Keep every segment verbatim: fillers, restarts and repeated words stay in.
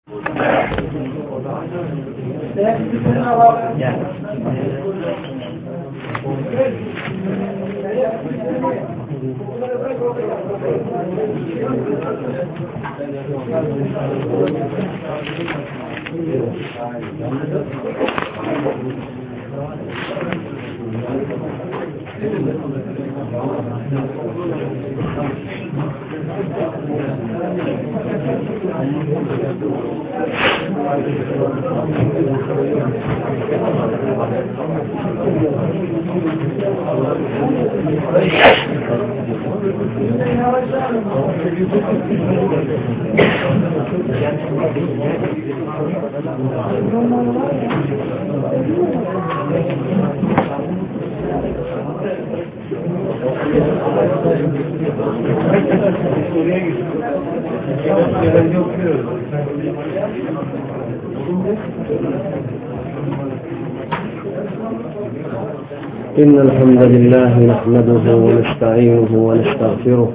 إن الحمد لله نحمده ونستعينه ونستغفره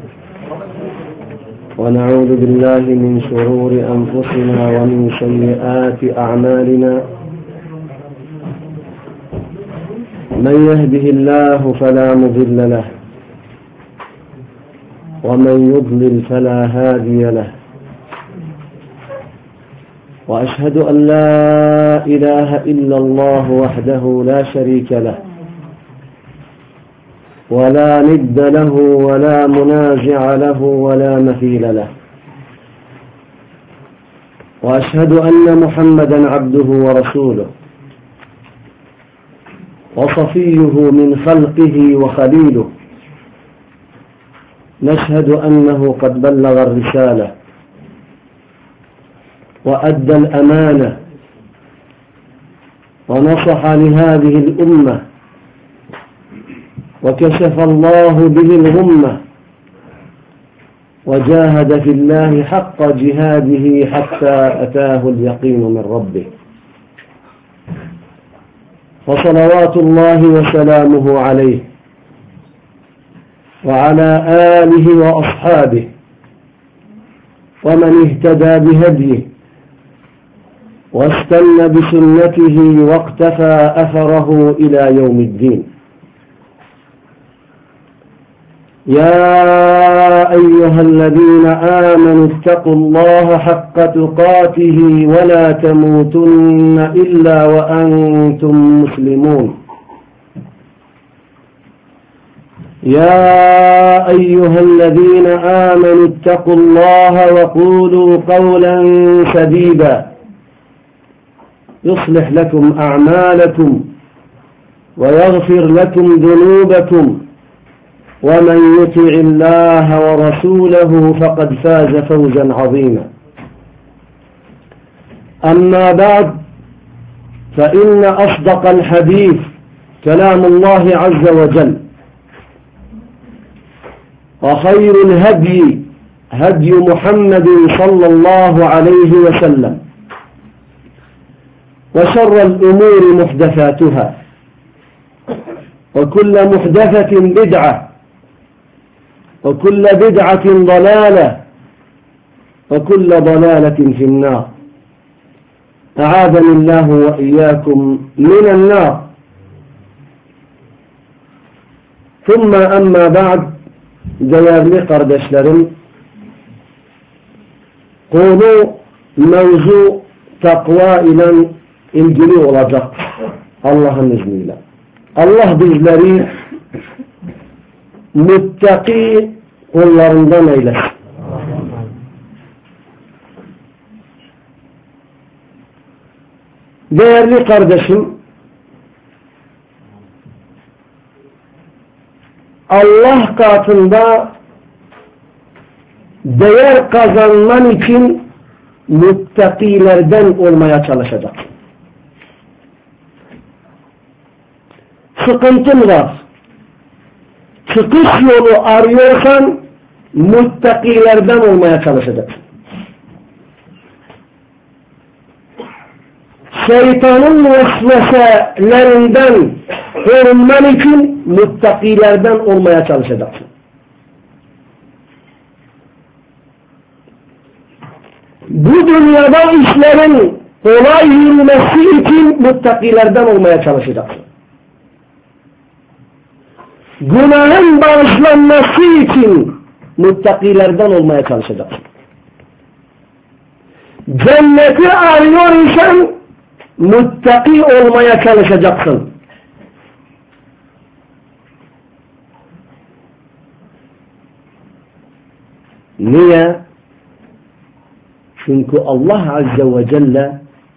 ونعوذ بالله من شرور أنفسنا ومن سيئات أعمالنا. من يهده الله فلا مضل له ومن يضلل فلا هادي له، وأشهد أن لا إله إلا الله وحده لا شريك له ولا ند له ولا منازع له ولا مثيل له، وأشهد أن محمدا عبده ورسوله وصفيه من خلقه وخليله. نشهد أنه قد بلغ الرسالة وأدى الأمانة ونصح لهذه الأمة وكشف الله به الغمة وجاهد في الله حق جهاده حتى أتاه اليقين من ربه، فصلوات الله وسلامه عليه وعلى آله وأصحابه ومن اهتدى بهديه واستنى بسنته واقتفى أثره إلى يوم الدين. يا أيها الذين آمنوا اتقوا الله حق تقاته ولا تموتن إلا وأنتم مسلمون. يا أيها الذين آمنوا اتقوا الله وقولوا قولا سديدا يصلح لكم أعمالكم ويغفر لكم ذنوبكم، ومن يطع الله ورسوله فقد فاز فوزا عظيما. أما بعد، فإن أصدق الحديث كلام الله عز وجل، وخير الهدي هدي محمد صلى الله عليه وسلم، وشر الأمور محدثاتها، وكل محدثة بدعة، وكل بدعة ضلالة، وكل ضلالة في النار. أعاذني الله وإياكم من النار. ثم أما بعد، değerli kardeşlerim, konu mevzu takva ile ilgili olacak Allah'ın izniyle. Allah bizleri muttaki kullarından eylesin. Değerli kardeşim, Allah katında değer kazanman için muttakilerden olmaya çalışacak. Sıkıntın var, çıkış yolu arıyorsan muttakilerden olmaya çalışacaksın. Şeytanın vesveselerinden korunman için muttakilerden olmaya çalışacaksın. Bu dünyada işlerin kolay yürümesi için muttakilerden olmaya çalışacaksın. Günahın bağışlanması için muttakilerden olmaya çalışacaksın. Cenneti arıyor isen muttaki olmaya çalışacaksın. Niye? Çünkü Allah Azze ve Celle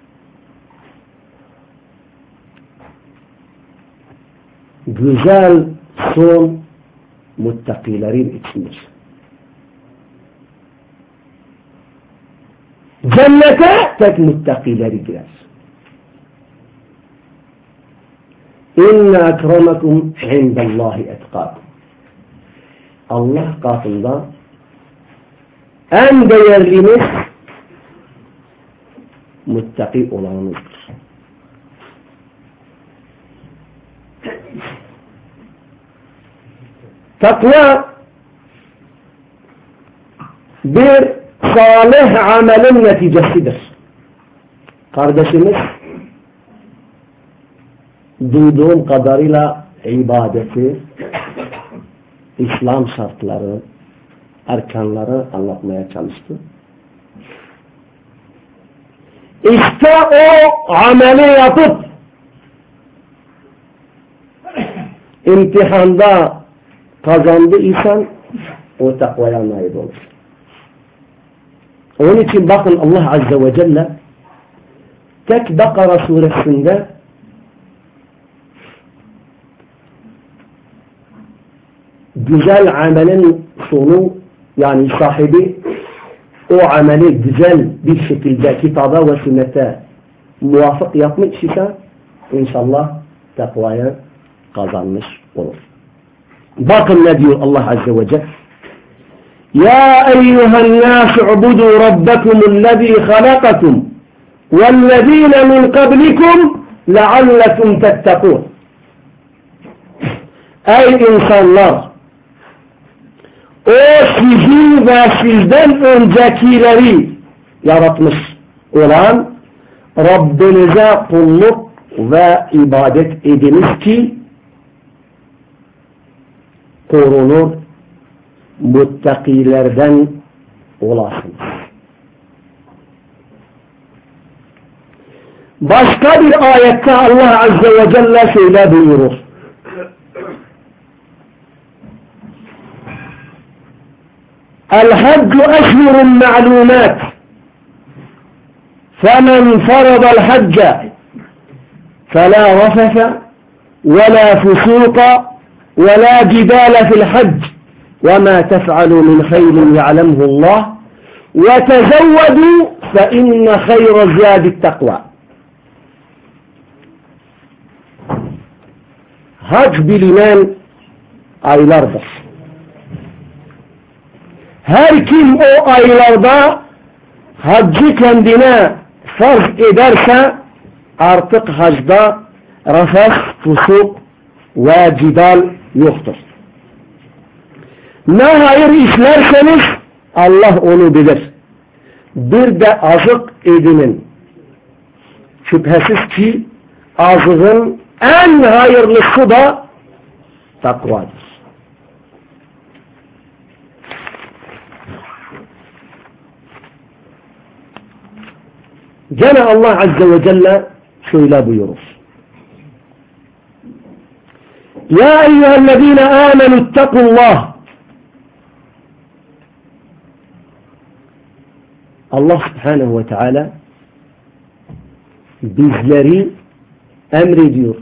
güzel son muttakilerin içindir. Cennete tek muttakileri girer. İnne ekremekum indallahi etkakum. Allah katında en değerliniz muttaki olanınızdır. Takva bir salih amelin neticesidir. Kardeşimiz duyduğum kadarıyla ibadeti, İslam şartları, erkanları anlatmaya çalıştı. İşte o ameli yapıp imtihanda kazandıysan o takvaya nail olur. Onun için bakın Allah Azze ve Celle tek Bakara suresinde güzel amelin sonu, yani sahibi o ameli güzel bir şekilde kitaba ve sünnete muvafık yapmış ise inşallah takvaya kazanmış olur. Bakın ne diyor Allah Azze ve Celle: Ya eyyühen nâs ubudu rabbakumüllezî halakakum vellezîne min kablikum leallekum tettekûn. Ey insanlar! O sizin ve sizden öncekileri yaratmış olan Rabbinize kulluk ve ibadet ediniz ki korunur, muttakilerden olasınız. Başka bir ayette Allah Azze ve Celle şöyle buyurur: الحج أشهر معلومات فمن فرض الحج فلا رفث ولا فسوق ولا جدال في الحج وما تفعلوا من خير يعلمه الله وتزودوا فإن خير زاد التقوى. Hac bilinen aylardır. Her kim o aylarda haccı kendine farz ederse artık hacda rafas, fusuk ve cidal yoktur. Ne hayır işlerseniz Allah onu bilir. Bir de azık edinin. Şüphesiz ki azığın en hayırlısı da takvadır. Gene Allah Azze ve Celle şöyle buyurur: Ya eyyühellezine amenü ittakullah. Allah Subhanahu ve Teala bizleri emrediyor.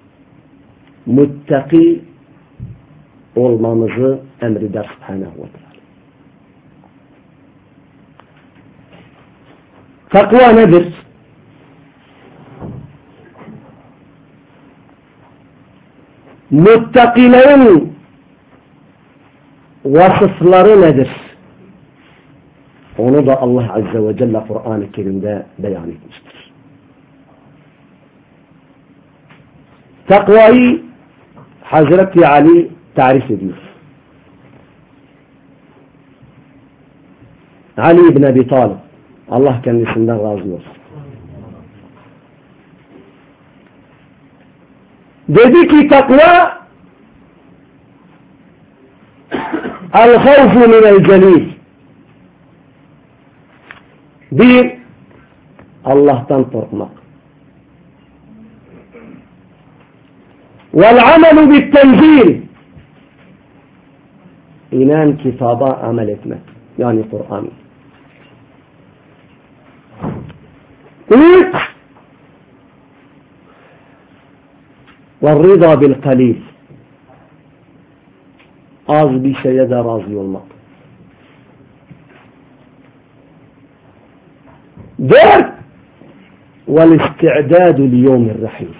Muttaki olmamızı emreder Subhanahu ve Teala. Takva nedir? Muttakilerin vasıfları nedir? Onu da Allah Azze ve Celle Kur'an-ı Kerim'de beyan etmiştir. Takvayı Hazreti Ali tarif ediyor. Ali ibn Abi Talib Allah kendisinden razı olsun. Dedi ki takva el-havfu minel-celil. Bir, Allah'tan korkmak. Vel-amelu bit-tenzil. İnen kitaba amel etmek. Yani Kur'an. Üç, وَالرِّضَى بِالْقَلِيلِ. Az bir şeye de razı olmak. Dört, وَالْاِسْتِعْدَادُ لِيَوْمِ الرَّحِيلِ.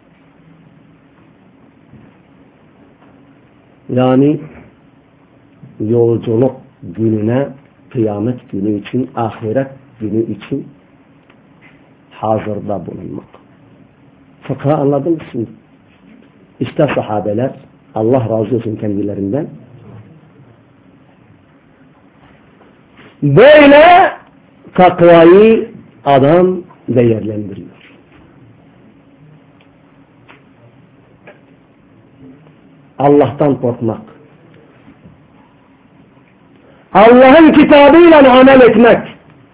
Yani yolculuk gününe, kıyamet günü için, ahiret günü için hazırda bulunmak. Fıkha anladın mı şimdi? İşte sahabeler, Allah razı olsun kendilerinden, böyle takvayı adam değerlendiriyor. Allah'tan korkmak, Allah'ın kitabıyla amel etmek,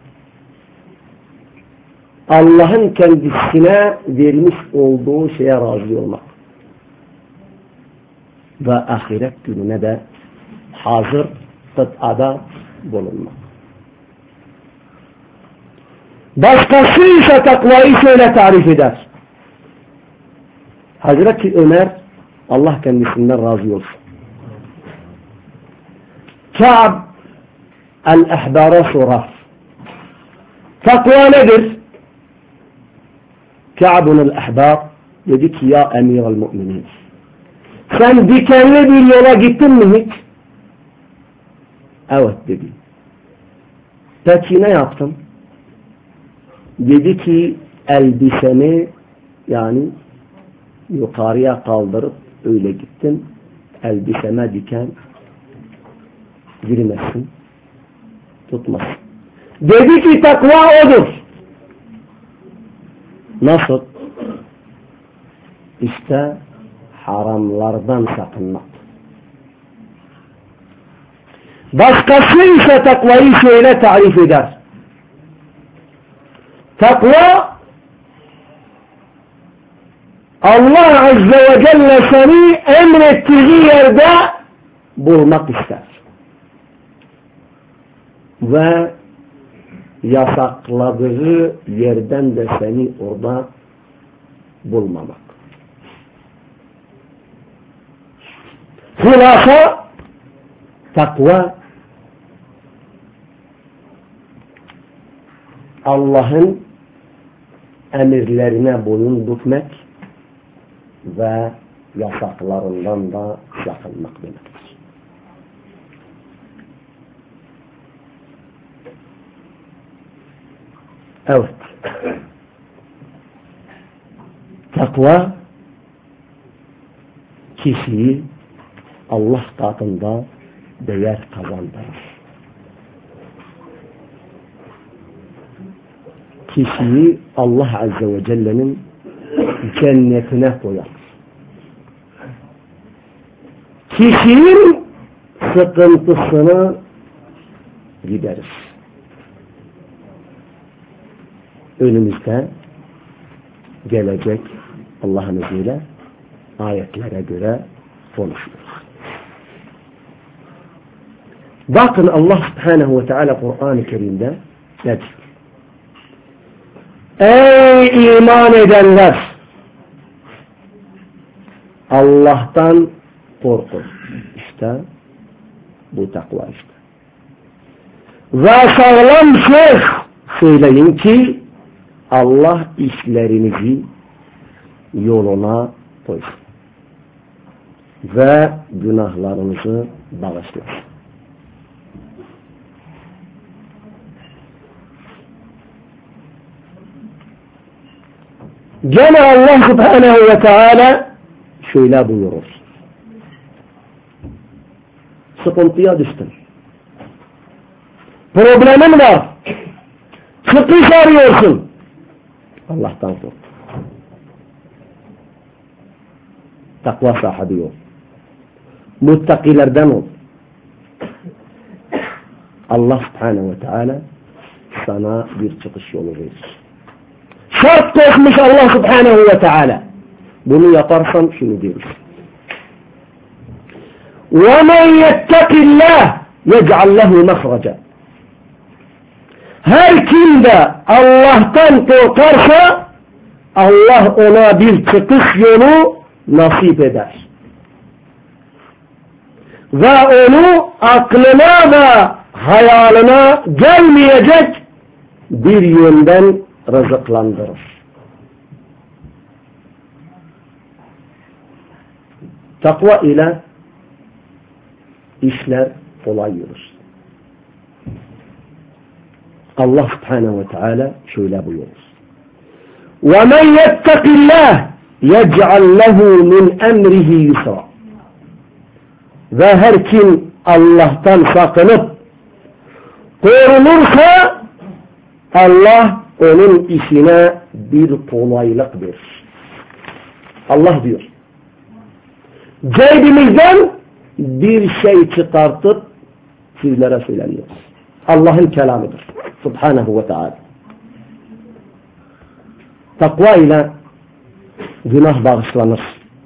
Allah'ın kendisine vermiş olduğu şeye razı olmak ve ahiret gününe de hazır kıtada bulunmak. Başkası ise takvayı şöyle tarif eder. Hazreti Ömer, Allah kendisinden razı olsun, Ka'b el-Ehbar'a sorar. Takva nedir? Ka'b'un el-Ehbar dedi ki ya emir el-mu'minin, sen dikenli bir yola gittin mi hiç? Evet dedi. Peki ne yaptın? Dedi ki elbisemi yani yukarıya kaldırıp öyle gittim. Elbiseme diken girmesin, tutmasın. Dedi ki takva odur. Nasıl? İşte haramlardan sakınmak. Başkası ise takvayı şöyle tarif eder. Takva Allah Azze ve Celle seni emrettiği yerde bulmak ister. Ve yasakladığı yerden de seni orada bulmamak. Hulasa takva Allah'ın emirlerine boyun bükmek ve yasaklarından da sakınmak demektir. Evet. Takva kişiyi Allah katında değer kazandırır. Kişiyi Allah Azze ve Celle'nin cennetine koyar. Kişinin sıkıntısını giderir. Önümüzde gelecek Allah'ın izniyle ayetlere göre konuşulur. Bakın Allah Subhanahu ve Teala Kur'an-ı Kerim'de ne diyor? Ey iman edenler! Allah'tan korkun. İşte bu takva işte. Ve sağlam söz söyleyin ki Allah işlerinizi yoluna koysun. Ve günahlarınızı bağışlasın. Gene Allah Subhanahu ve Teala şöyle buyurur. Sıkıntıya düştün. Problemin var. çıkış arıyorsun. Allah'tan kork. Takva sahibi ol. Muttakilerden ol. Allah Subhanahu ve Teala sana bir çıkış yolu verir. Şart koşmuş Allah Subhanahu ve Teala. Bunu yaparsan şunu diyoruz. وَمَنْ يَتَّقِ اللّٰهِ يَجْعَلْ لَهُ مَخْرَجًا. Her kim de Allah'tan korkarsa Allah ona bir çıkış yolu nasip eder. Ve onu aklına ve hayalına gelmeyecek bir yönden rızıklandırır. Takva ile işler kolay yürür. Allah Subhanahu ve Teala şöyle buyurur. وَمَنْ يَتَّقِ اللّٰهِ يَجْعَلْ لَهُ مِنْ اَمْرِهِ يُسْرًا. Ve her kim Allah'tan sakınıp korunursa Allah onun işine bir kolaylık verir. Allah diyor. Cebimizden bir şey çıkartıp sizlere söyleniyoruz. Allah'ın kelamıdır. Subhanahu ve Teala. Takva ile günah bağışlanır.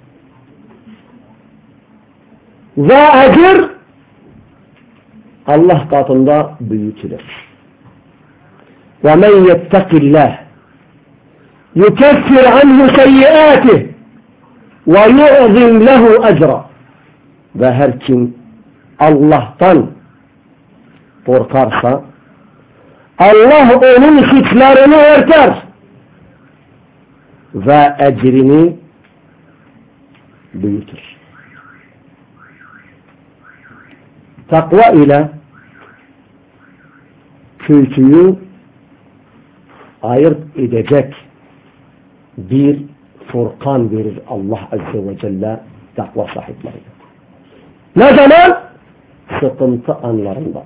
Ve ecir Allah katında büyütülür. وَمَنْ يَتَّقِ اللّٰهِ يُكَفِّرْ عَنْهُ سَيِّئَاتِهِ وَيُعْظِمْ لَهُ أَجْرًا. Ve her kim Allah'tan korkarsa Allah onun suçlarını örter ve ecrini büyütür. Takva ile kötüyü ayırt edecek bir furkan verir Allah Azze ve Celle takva sahiplerine. Ne zaman? Sıkıntı anlarında.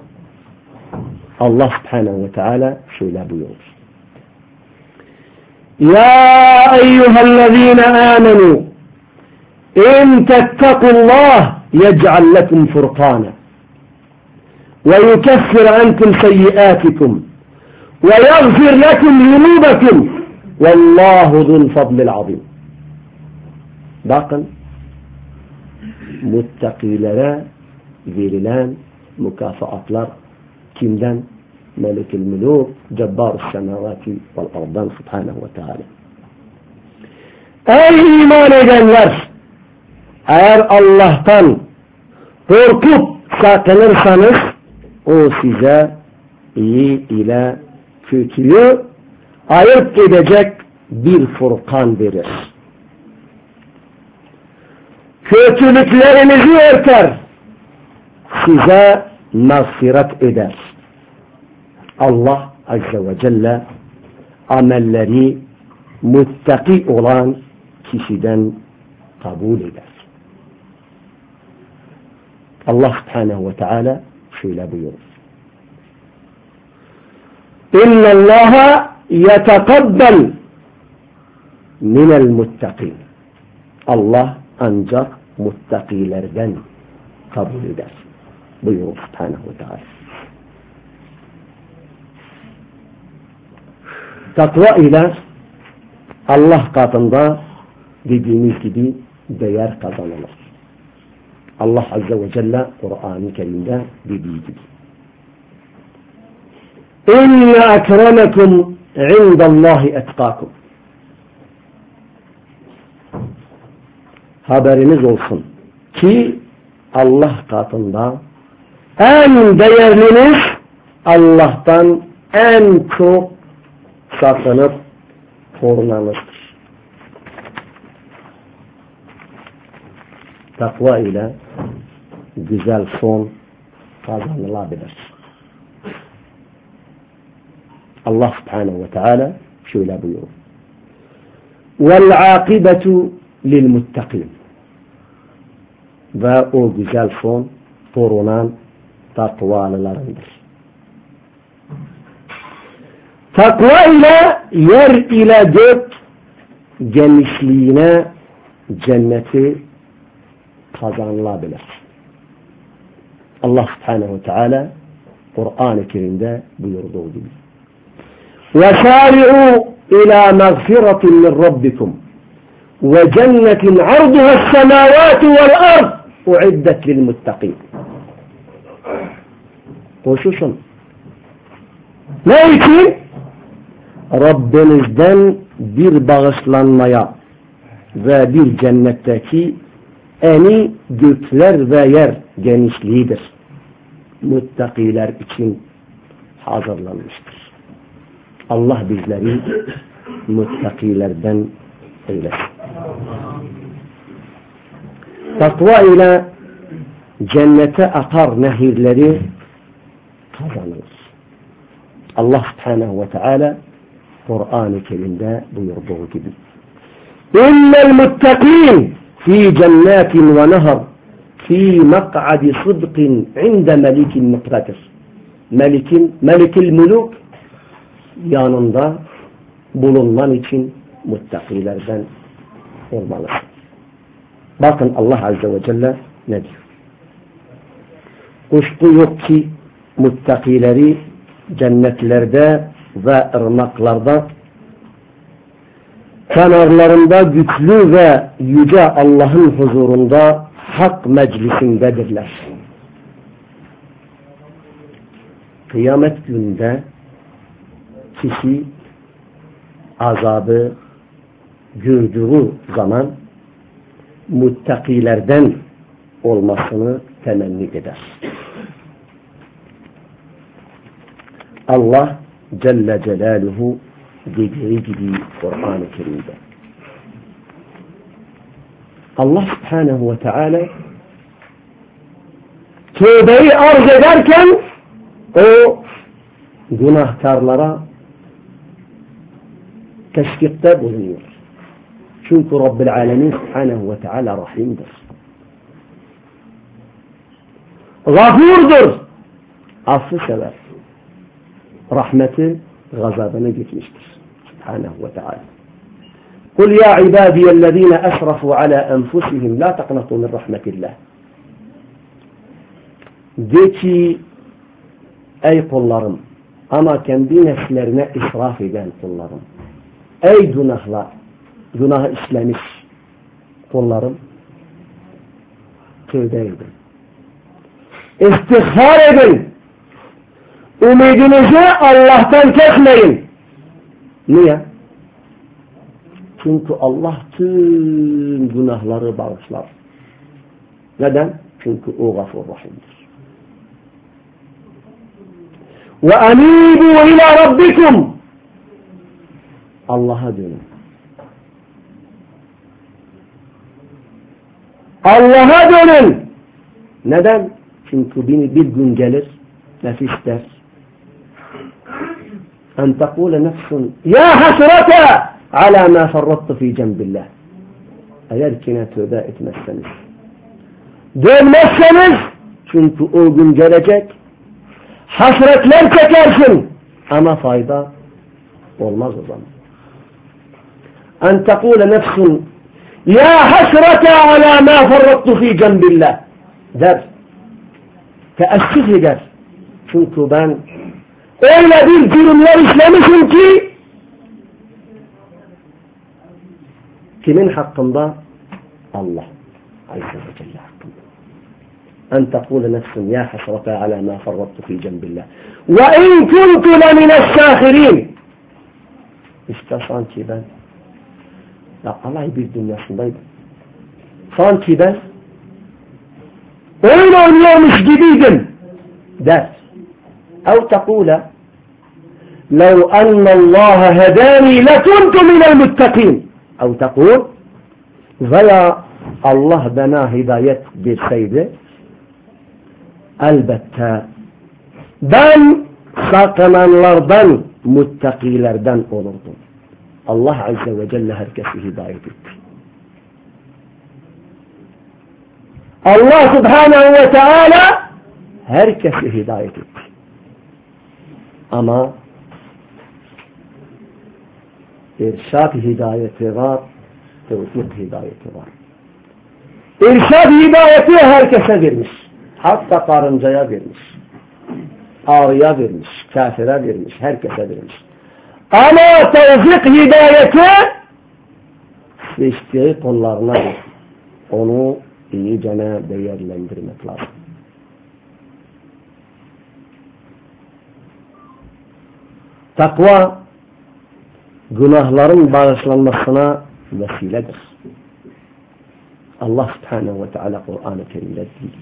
Allah Subhanahu ve Teala şöyle buyurur. Ya eyyühellezine amenu in tettekullah yec'al lekum furkana ve yukeffir ankum seyyiatikum ve yagfir lekum zunubakum vallahu zul fadlil azim. Bakın, muttakilere verilen mükafatlar kimden? Melik-i Mülûk, Cebbar-ı Semavati vel Ardan Subhanahu ve Teala. Ey iman edenler! Eğer Allah'tan korkup sakınırsanız o size iyi ile kötüyü ayırt edecek bir furkan verir. Kötülüklerinizi örter, size mağfiret eder. Allah Azze ve Celle amelleri muttaki olan kişiden kabul eder. Allah Subhanahu ve Teala şöyle buyurur. İnna Allaha yetekabbel minel muttakin. Allah ancak muttakilerden kabul eder. Buyurur Subhanahu ve Teala. Takva ile Allah katında dediğimiz gibi değer kazanılır. Allah Azze ve Celle Kur'an-ı Kerim'de dediği gibi. İnne ekremekum indallahi etkakum. Haberiniz olsun ki Allah katında en değerliniz Allah'tan en çok sakınıp korunanızdır. Takva ile güzel son kazanılabilir. Allah Subhanahu ve Teala şöyle buyuruyor. وَالْعَاقِبَةُ لِلْمُتَّقِينَ. Ve o güzel son korunan takvalılarındır. Takva ile yer ile gök genişliğine cenneti kazanılabilir. Allah Subhanahu ve Teala Kur'an-ı Kerim'de buyurduğu gibi. وَسَارِعُوا إِلَى مَغْفِرَةٍ مِنْ رَبِّكُمْ وَجَنَّةٍ عَرْضُهَا السَّمَاوَاتُ وَالْأَرْضُ اُعِدَّتْ لِلْمُتَّقِينَ. Koşuşun. Ne için? Rabbinizden bir bağışlanmaya ve bir cennetteki eni gökler ve yer genişliğidir. Muttakiler için hazırlanmıştır. Allah bizleri muttakilerden eylesin. Takva ile cennete akar nehirleri kazanır. Allah Subhanahu ve Teala Kur'an-ı Kerim'de buyurduğu gibi. İnnel muttakîn fi cennetin ve nehar fi mak'adi sıdkın inde melikin mukratir. Melikin, melikil muluk yanında bulunman için muttakilerden olmalısın. Bakın Allah Azze ve Celle ne diyor? Kuşku yok ki muttakileri cennetlerde ve ırmaklarda kenarlarında güçlü ve yüce Allah'ın huzurunda hak meclisindedirler. Kıyamet gününde kişi azabı gördüğü zaman muttakilerden olmasını temenni eder. Allah Celle Celaluhu dediği gibi Kur'an-ı Kerim'de. Allah Subhanahu ve Teala tövbeyi arz ederken o günahkarlara teşvikte bulunuyor. Çünkü Rabbil Alemin Subhanahu ve Teala rahimdir. Gafurdur. Affı sever. Rahmeti gazabını gitmiştir. Subhanahu ve Teala. قُلْ يَا عِبَادِيَ الَّذ۪ينَ أَسْرَفُوا عَلَى أَنْفُسِهِمْ لَا تَقْنَطُوا مِنْ رَحْمَةِ اللّٰهِ. De ki ey kullarım, ama kendi nefslerine israf eden kullarım, ey günahlar, günah işlemiş kullarım, tövbe edin. İstiğfar edin. Umudunuzu Allah'tan kesmeyin. Niye? Çünkü Allah tüm günahları bağışlar. Neden? Çünkü o gafur rahimdir. Ve anibu ila rabbikum. Allah'a dönün. Allah'a dönün. Neden? Çünkü bir, bir gün gelir, nefis der. En tekule nefsun ya hasrata ala ma ferrattu fi cembillah. Eğer kine tövbe etmezseniz, dönmezseniz, çünkü o gün gelecek, hasretler çekersin ama fayda olmaz o zaman. En tekule nefsun ya hasrata ala ma ferrattu fi cembillah der. Teessüf eder. Çünkü ben öyle bir cürümler işlemişim ki kimin hakkında? Allah Azze ve Celle hakkında. En tekule nefsun ya hasrata ala ma ferrattu fi cembillah ve in kuntu lemine's-sâhirîn. İşte sanki ben ya alay bir dünyasındaydım. Sanki ben oyun oynuyormuş gibiydim der. Ev tekule لو أن الله هداني لكنت من المتقين. Ev tekul veya Allah bana hidayet verseydi elbette ben sakınanlardan, muttakilerden olurdum. Allah Azze ve Celle herkesi hidayet etti. Allah Subhanahu ve Teala herkesi hidayet etti. Ama İrşad hidayeti var, tevfik hidayeti var. İrşad hidayeti herkese vermiş. Hatta karıncaya vermiş. Ağrıya vermiş, kafire vermiş, herkese vermiş. Ama tevfik hidayeti seçtiği kullarına verir. Onu iyice değerlendirmek lazım. Takva günahların bağışlanmasına vesiledir. Allah Subhanahu ve Teala Kur'an-ı Kerim'de diyor.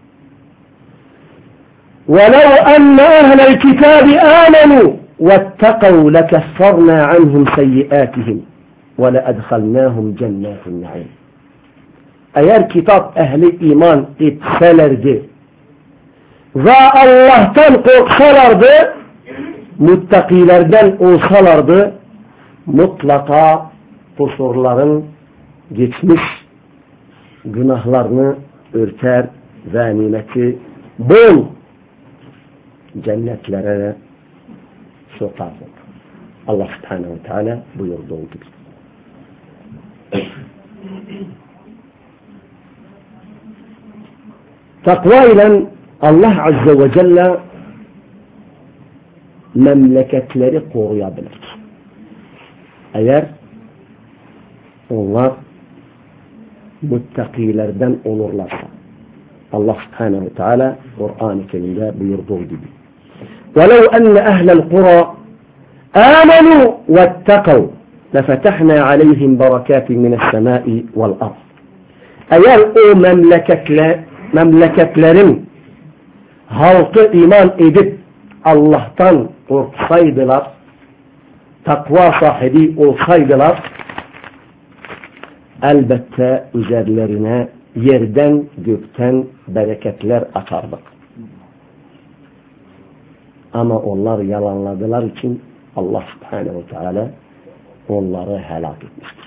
وَلَوْ أَنَّ أَهْلَ الْكِتَابِ آمَنُوا وَاتَّقَوْا لَكَفَّرْنَا عَنْهُمْ سَيِّئَاتِهِمْ وَلَأَدْخَلْنَاهُمْ جَنَّاتِ النَّعِيمِ. Eğer kitap ehli iman etselerdi ve Allah'tan korksalardı, muttakilerden olsalardı, mutlaka kusurların geçmiş günahlarını örter ve nimeti bol cennetlere sokardı. Allah Subhanahu ve Teala buyurduğu gibi. Takva ile Allah Azze ve Celle memleketleri koruyabilir. Eğer onlar muttakilerden olurlarsa. Allah Subhanahu ve Teala Kur'an-ı Kerim'de buyurduğu gibi. وَلَوْ أَنَّ أَهْلَ الْقُرَى آمَنُوا وَاتَّقَوْا لَفَتَحْنَا عَلَيْهِمْ بَرَكَاتٍ مِنَ السَّمَاءِ وَالْأَرْضِ. Eğer o memleketler, memleketlerin halkı iman edip Allah'tan korksaydılar, takva sahibi olsaydılar, elbette üzerlerine yerden gökten bereketler atardık. Ama onlar yalanladılar için Allah Subhanahu ve Teala onları helak etmiştir.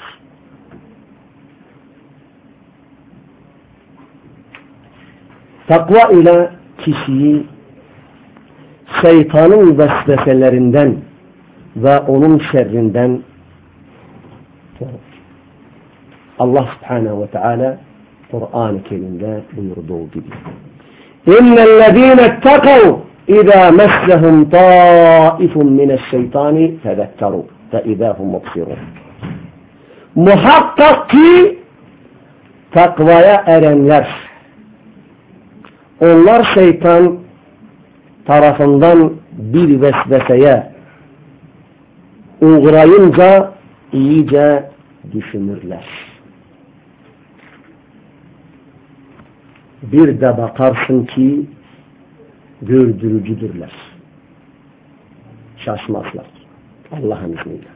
Takva ile kişiyi şeytanın vesveselerinden ve onun şerrinden korur. Allah Subhanahu ve Teala Kur'an-ı Kerim'de buyurduğu gibi. İnnellezîne ettekav İzâ meslehum tâifun mineşşeytâni tezekkerû fe izâhum mubsirûn. Muhakkak ki takvaya erenler, onlar şeytan tarafından bir vesveseye uğrayınca iyice düşünürler. Bir de bakarsın ki gördürücüdürler. Şaşmazlar. Allah'ın izniyle.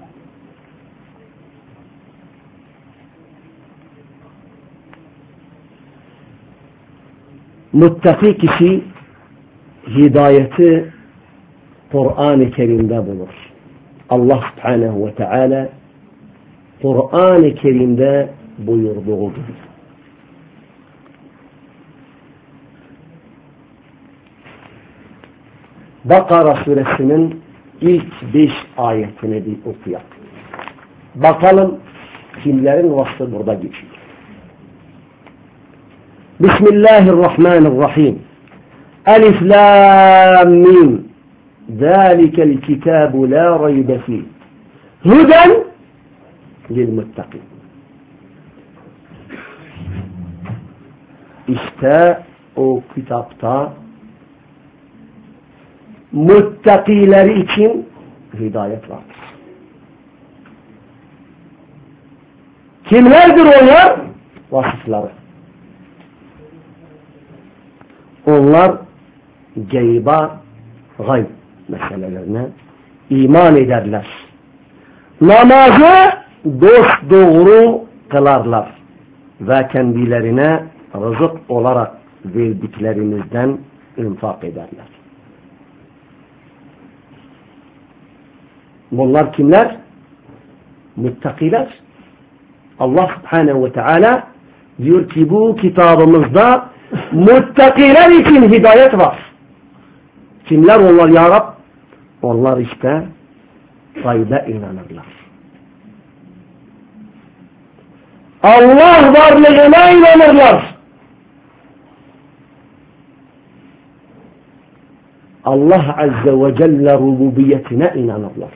Muttaki kişi hidayeti Kur'an-ı Kerim'de bulur. Allah Subhanahu ve Teala Kur'an-ı Kerim'de buyurduğu gibi. Bakara suresinin ilk beş ayetini bir okuyalım. Bakalım kimlerin vasfı burada geçiyor. Bismillahirrahmanirrahim. Elif lam mim. Zalikel kitabu la raybe fih. Huden lil muttaqin. İşte o kitapta muttakileri için hidayet vardır. Kimlerdir onlar? Vasıfları. Onlar gayba, gayb meselelerine iman ederler. Namazı dosdoğru kılarlar ve kendilerine rızık olarak verdiklerimizden infak ederler. Bunlar kimler? Muttakiler. Allah Subhanahu ve Teala diyor ki bu kitabımızda muttakiler için hidayet var. Kimler onlar ya Rab? Onlar işte gaybe inanırlar. Allah varlığına inanırlar. Allah Azze ve Celle rububiyetine inanırlar.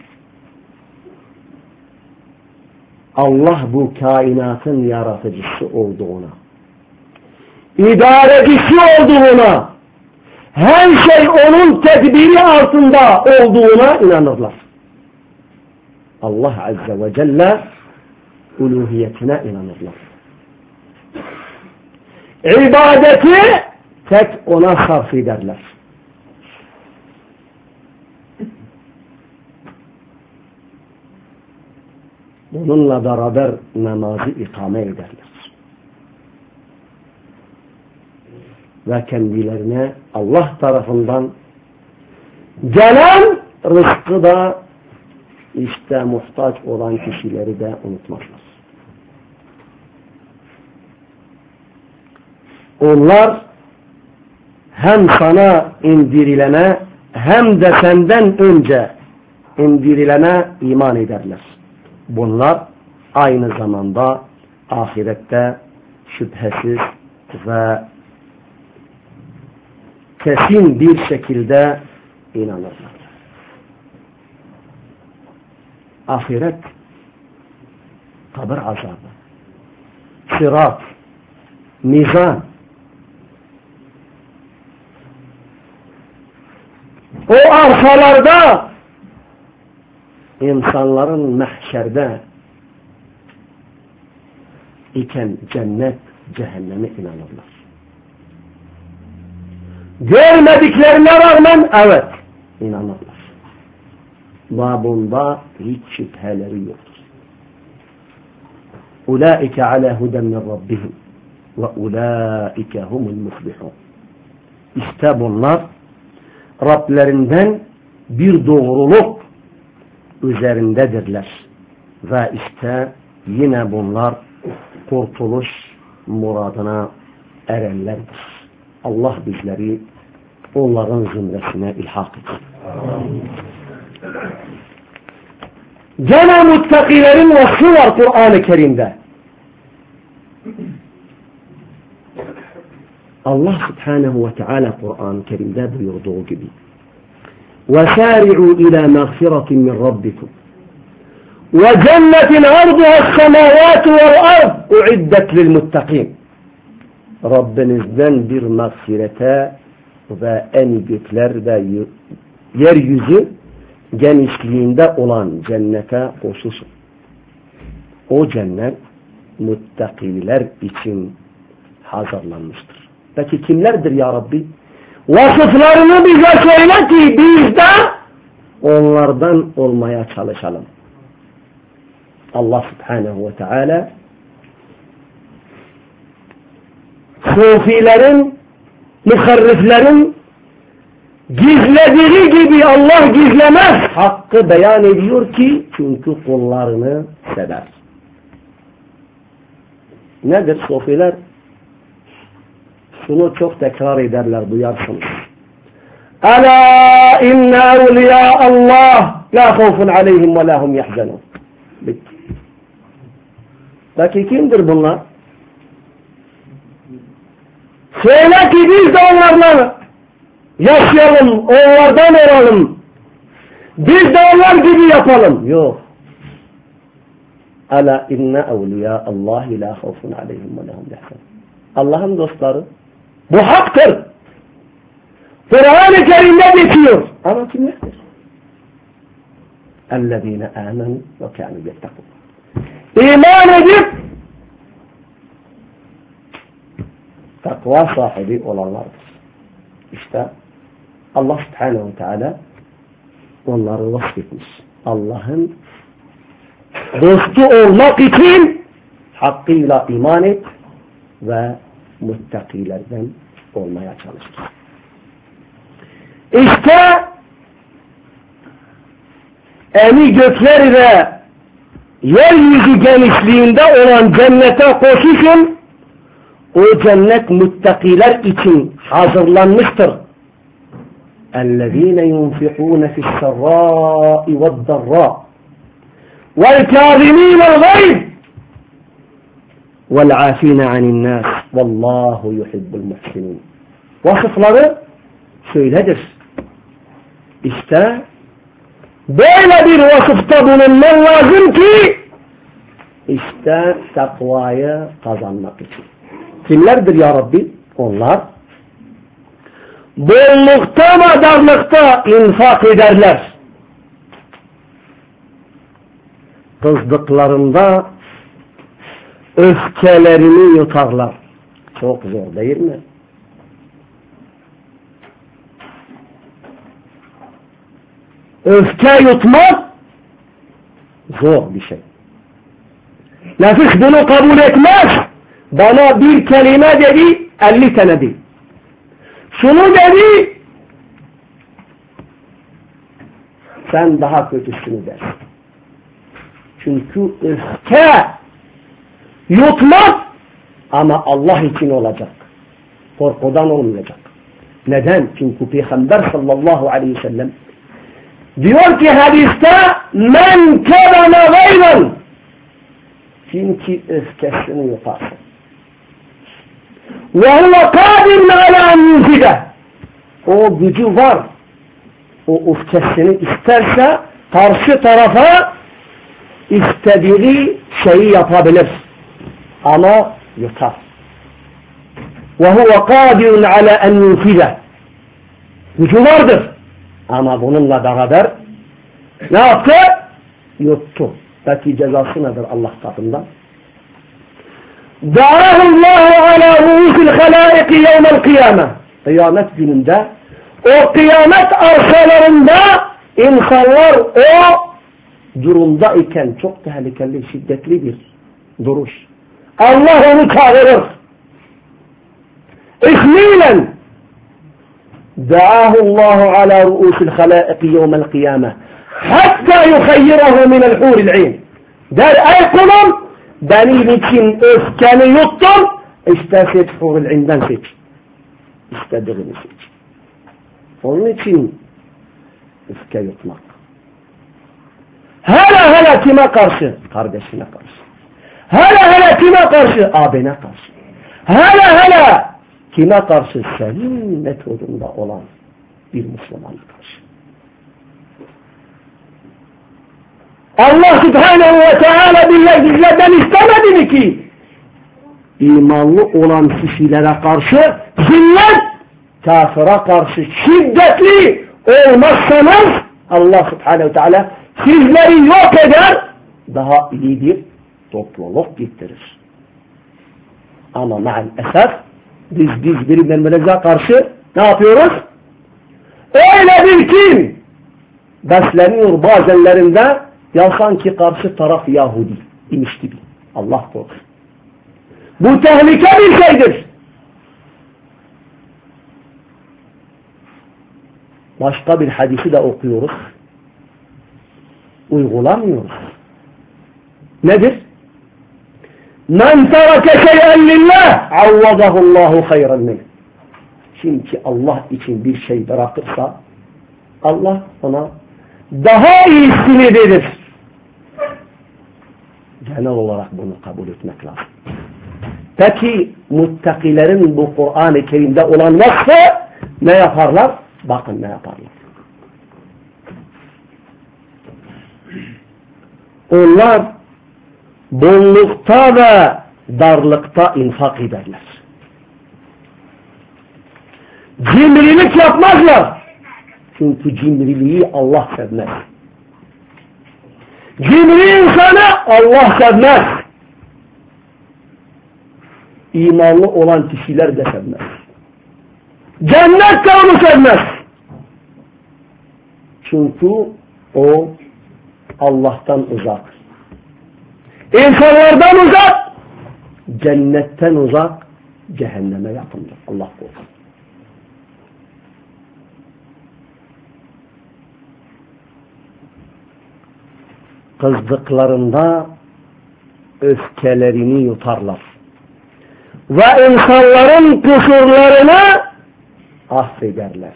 Allah bu kainatın yaratıcısı olduğuna, idarecisi olduğuna, her şey onun tedbiri altında olduğuna inanırlar. Allah Azze ve Celle uluhiyetine inanırlar. İbadeti tek ona sarf ederler. Bununla beraber namazı ikame ederler. Ve kendilerine Allah tarafından gelen rızkı da işte muhtaç olan kişileri de unutmazlar. Onlar hem sana indirilene hem de senden önce indirilene iman ederler. Bunlar aynı zamanda ahirette şüphesiz ve kesin bir şekilde inanırlar. Ahiret, kabir azabı, sırat, mizan, o arsalarda insanların mahşerde iken cennet, cehenneme inanırlar. Görmediklerine rağmen evet inanırlar. Babunda hiç şüpheleri yoktur. Ulaike ala huden min rabbihim ve ulaike humul muflihun. İşte bunlar Rablerinden bir doğruluk üzerindedirler. Ve işte yine bunlar kurtuluş muradına erenlerdir. Allah bizleri onların zümresine ilhak etsin. Gene muttakilerin vasfı var Kur'an-ı Kerim'de. Allah Subhanahu ve Teala Kur'an-ı Kerim'de buyurduğu gibi وَسَارِعُوا إِلَى مَغْفِرَةٍ مِنْ رَبِّكُمْ وَجَنَّةٍ عَرْضُهَا السَّمَاوَاتُ وَالْأَرْضُ اُعِدَّتْ لِلْمُتَّقِينَ Rabbinizden bir mağfirete ve en gökler ve yeryüzü genişliğinde olan cennete koşusun. O cennet muttakiler için hazırlanmıştır. Peki kimlerdir ya Rabbi? Vasıflarını bize söyle ki biz de onlardan olmaya çalışalım. Allah Subhanahu ve Teala sufilerin, muharriflerin gizlediği gibi Allah gizlemez. Hakkı beyan ediyor ki çünkü kullarını sever. Nedir sufiler? Şunu çok tekrar ederler, duyarsınız. Ala inne evliya Allah la khawfun aleyhim ve lahum yahzanun. Bitti. Peki kimdir bunlar? Söyle ki biz de onlarla yaşayalım, onlardan olalım. Biz de onlar gibi yapalım. Yok. Ala inne evliya Allah la khawfun aleyhim ve lahum yahzanun. Allah'ın dostları bu haktır. Kur'an-ı Kerim'de geçiyor. Ama kimlerdir? اَلَّذ۪ينَ آمَنُوا وَكَانُوا يَتَّقُونَ İman edip takva sahibi olanlardır. İşte Allah Subhanahu ve Teala onları vasfetmiş. Allah'ın dostu olmak için hakkıyla iman et ve muttakilerden olmaya çalıştır. İşte eni gökler ve yeryüzü genişliğinde olan cennete koşuşun. O cennet muttakiler için hazırlanmıştır. اَلَّذ۪ينَ يُنْفِقُونَ فِي السَّرَّاءِ وَالضَّرَّاءِ وَالْكَاظِم۪ينَ الْغَيْظَ وَالْعَافِينَ عَنِ النَّاسِ وَاللّٰهُ يُحِبُّ الْمُحْسِنِينَ. Vasıfları şöyledir. İşte böyle bir vasıfta bulunman lazım ki işte takvayı kazanmak için. Kimlerdir ya Rabbi? Onlar bollukta ve darlıkta infak ederler. Kızdıklarında öfkelerini yutarlar. Çok zor değil mi? Öfke yutmak zor bir şey. Nefis bunu kabul etmez. Bana bir kelime dedi, elli tane değil. Şunu dedi, sen daha kötüsünü dersin. Çünkü öfke yutmak ama Allah için olacak. Korkudan olmayacak. Neden? Çünkü Peygamber sallallahu aleyhi ve sellem diyor ki hadiste men kereme gayran, kim ki öfkesini yutarsa ve huve kadirun ala yuzide, o gücü var, o öfkesini isterse karşı tarafa istediği şeyi yapabilir ama yutar. Ve huve kadirun ala en yuzide, gücü vardır ama bununla beraber ne yaptı? Yuttu. Peki cezası nedir Allah katında? Da'ahullahu ala ruusil halaiki yevmel kıyame. Kıyamet gününde o kıyamet arsalarında insanlar o durumda iken çok tehlikeli, şiddetli bir duruş. Allah onu çağırır. İhmilen da'ahullahu ala ruusil halaiki yevmel kıyame hatta yukhayyiruhu minel huril ayn. Der ey kulum, benim için öfkeni yuttun, işte seç huril aynden seç. İstediğini seç. Onun için öfke yutmak. Hele hele kime karşı? Kardeşine karşı. Hele hele kime karşı? Abine karşı. Hele hele kime karşı? Senin metodunda olan bir Müslümana karşı. Allah Subhanahu ve Teala bizlerden istemedi mi ki imanlı olan kişilere karşı zillet, kafire karşı şiddetli olmazsanız Allah Subhanahu ve Teala sizleri yok eder, daha iyi bir topluluk getirir. Ama maalesef biz biz birbirimize karşı ne yapıyoruz? Öyle bir kim besleniyor bazenlerinde ya sanki karşı taraf Yahudi imiş gibi. Allah korusun. Bu tehlike bir şeydir. Başka bir hadisi de okuyoruz. Uygulamıyoruz. Nedir? Men tereke şey'en lillah avvadahullahu hayran min. Kim ki Allah için bir şey bırakırsa Allah ona daha iyisini verir. Genel olarak bunu kabul etmek lazım. Peki muttakilerin bu Kur'an-ı Kerim'de olan vasfı ne yaparlar? Bakın ne yaparlar. Onlar bollukta ve darlıkta infak ederler. Cimrilik yapmazlar. Çünkü cimriliği Allah sevmez. Cimri insanı Allah sevmez. İmanlı olan kişiler de sevmez. Cennet de onu sevmez. Çünkü o Allah'tan uzak. İnsanlardan uzak, cennetten uzak, cehenneme yakındır. Allah korusun. Kızdıklarında öfkelerini yutarlar. Ve insanların kusurlarını affederler.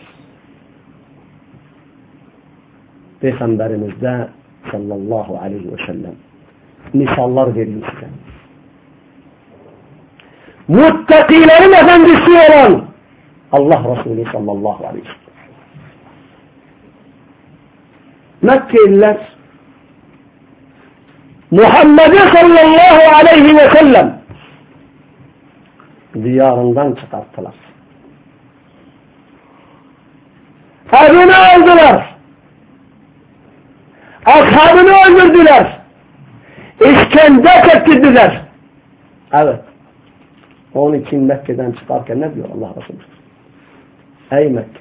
Peygamberimiz de sallallahu aleyhi ve sellem misallar veriyor size. muttakilerin efendisi olan Allah Resulü sallallahu aleyhi ve sellem. Mekkeliler Muhammed'i sallallahu aleyhi ve sellem diyarından çıkarttılar. Evini aldılar. Ashabını öldürdüler. İşkence çektirdiler. Evet. Onun için Mekke'den çıkarken ne diyor Allah Resulü? Ey Mekke!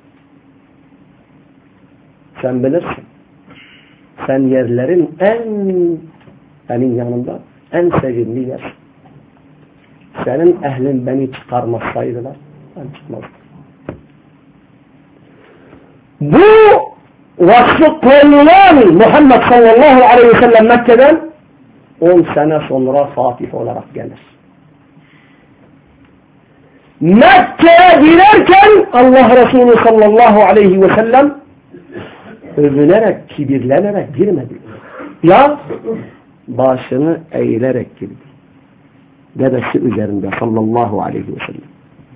Sen bilirsin. Sen yerlerin en benim yanımda en sevimli yer. Senin ehlin beni çıkarmazsaydılar ben çıkmazdım. Bu vasfı konulan Muhammed sallallahu aleyhi ve sellem Mekke'den on sene sonra Fatih olarak gelir. Mekke'ye girerken Allah Resulü sallallahu aleyhi ve sellem övünerek, kibirlenerek girmedi. Ya başını eğilerek girdi. Dedesi üzerinde sallallahu aleyhi ve sellem.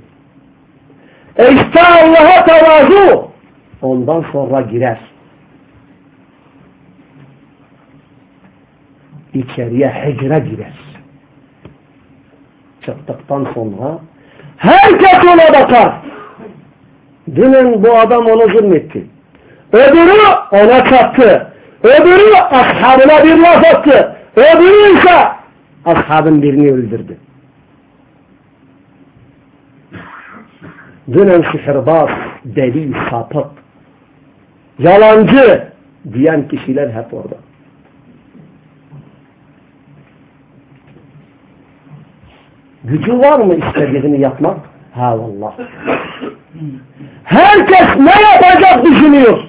E işte Allah'a tevazu. Ondan sonra girer. İçeriye hicre girer. Çıktıktan sonra herkes ona bakar. Dünün bu adam onu zulmetti. Öbürü ona çattı. Öbürü ashabına bir laf attı. Öbürü ise ashabın birini öldürdü. Dünün sihirbaz, deli, sapık, yalancı diyen kişiler hep orada. Gücü var mı istediğini yapmak? Ha vallahi. Herkes ne yapacak düşünüyor.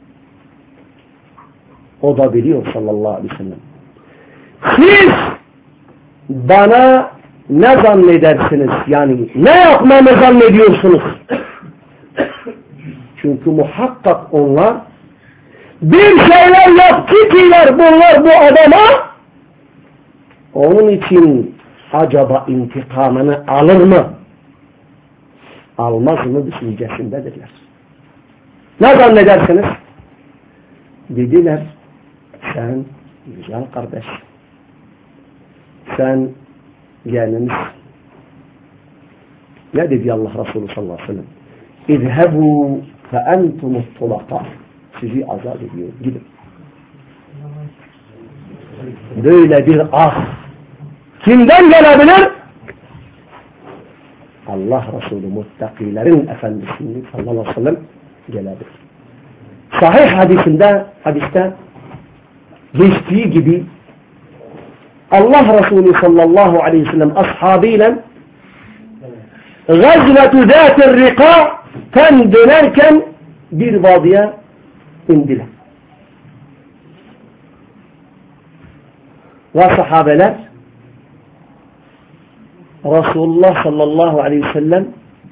O da biliyor sallallahu aleyhi ve sellem. Siz bana ne zannedersiniz? Yani ne yapmamı zannediyorsunuz? Çünkü muhakkak onlar bir şeyler yaptı kiler bunlar bu adama. Onun için acaba intikamını alır mı? Almaz mı düşüncesindedirler. Ne zannedersiniz? Dediler sen güzel kardeş. Sen geliniz. Ne dedi Allah Resulü sallallahu aleyhi ve sellem? İzhebu fe entumus tulaka. Sizi azat ediyor. Gidin. Böyle bir ah. Kimden gelebilir? Allah Resulü muttakilerin efendisini sallallahu aleyhi ve sellem gelebilir. Sahih hadisinde, hadiste geçtiği gibi Allah Resulü sallallahu aleyhi ve sellem ashabıyla Gazvetu Zâtir Rikâ'ten dönerken bir vadiye indiler. Ve sahabeler Resulullah sallallahu aleyhi ve sellem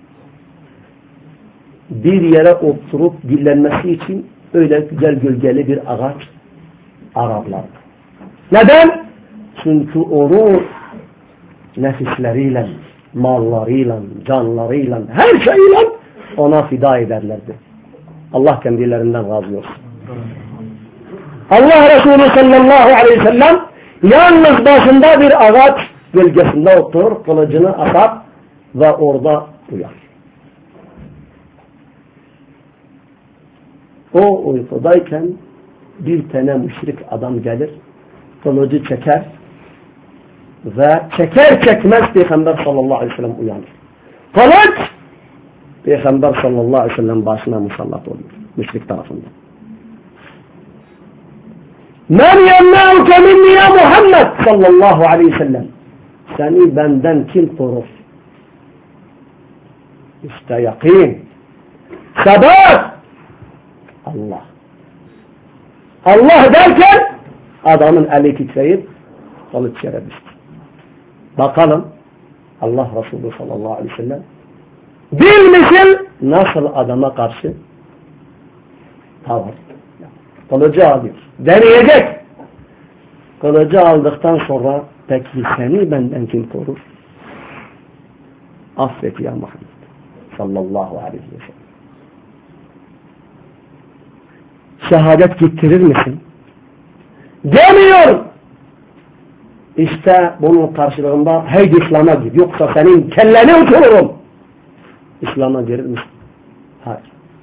bir yere oturup dinlenmesi için öyle güzel gölgeli bir ağaç aradılar. Neden? Çünkü onu nefisleriyle, mallarıyla, canlarıyla, her şeyle ona fida ederlerdi. Allah kendilerinden razı olsun. Allah Resulü sallallahu aleyhi ve sellem yalnız başında bir ağaç gölgesinde oturur, kılıcını atar ve orada uyar. O uykudayken bir tane müşrik adam gelir, kılıcı çeker ve çeker çekmez Peygamber sallallahu aleyhi ve sellem uyanır. Kılıç Peygamber sallallahu aleyhi ve sellem başına musallat oluyor. Müşrik tarafından. Men yemnâuke minni ya Muhammed sallallahu aleyhi ve sellem. Seni benden kim korur? İşte yakin. Sebep Allah. Allah derken adamın eli titreyip kılıç yere düştü. Bakalım Allah Resulü sallallahu aleyhi ve sellem bilmişsin nasıl adama karşı tavır. Kılıcı alıyor. Deneyecek. Kılıcı aldıktan sonra peki seni benden kim korur? affet ya Muhammed sallallahu aleyhi ve sellem. Şehadet getirir misin? Demiyor. İşte bunun karşılığında haydi İslam'a gir. Yoksa senin kelleni uçururum. İslam'a girir misin? Hayır.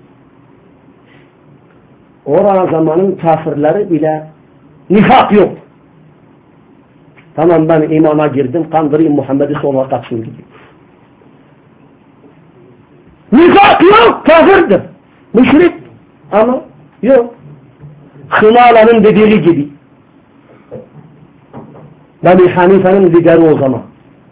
Orada zamanın kafirleri bile nifak yok. Tamam ben imama girdim, kandırayım Muhammed'i sonra kaçsın gibi. Nifak yok, kafirdir. Müşrik. Ama yok. Hınala'nın dediği gibi. Beni Hanife'nin lideri o zaman.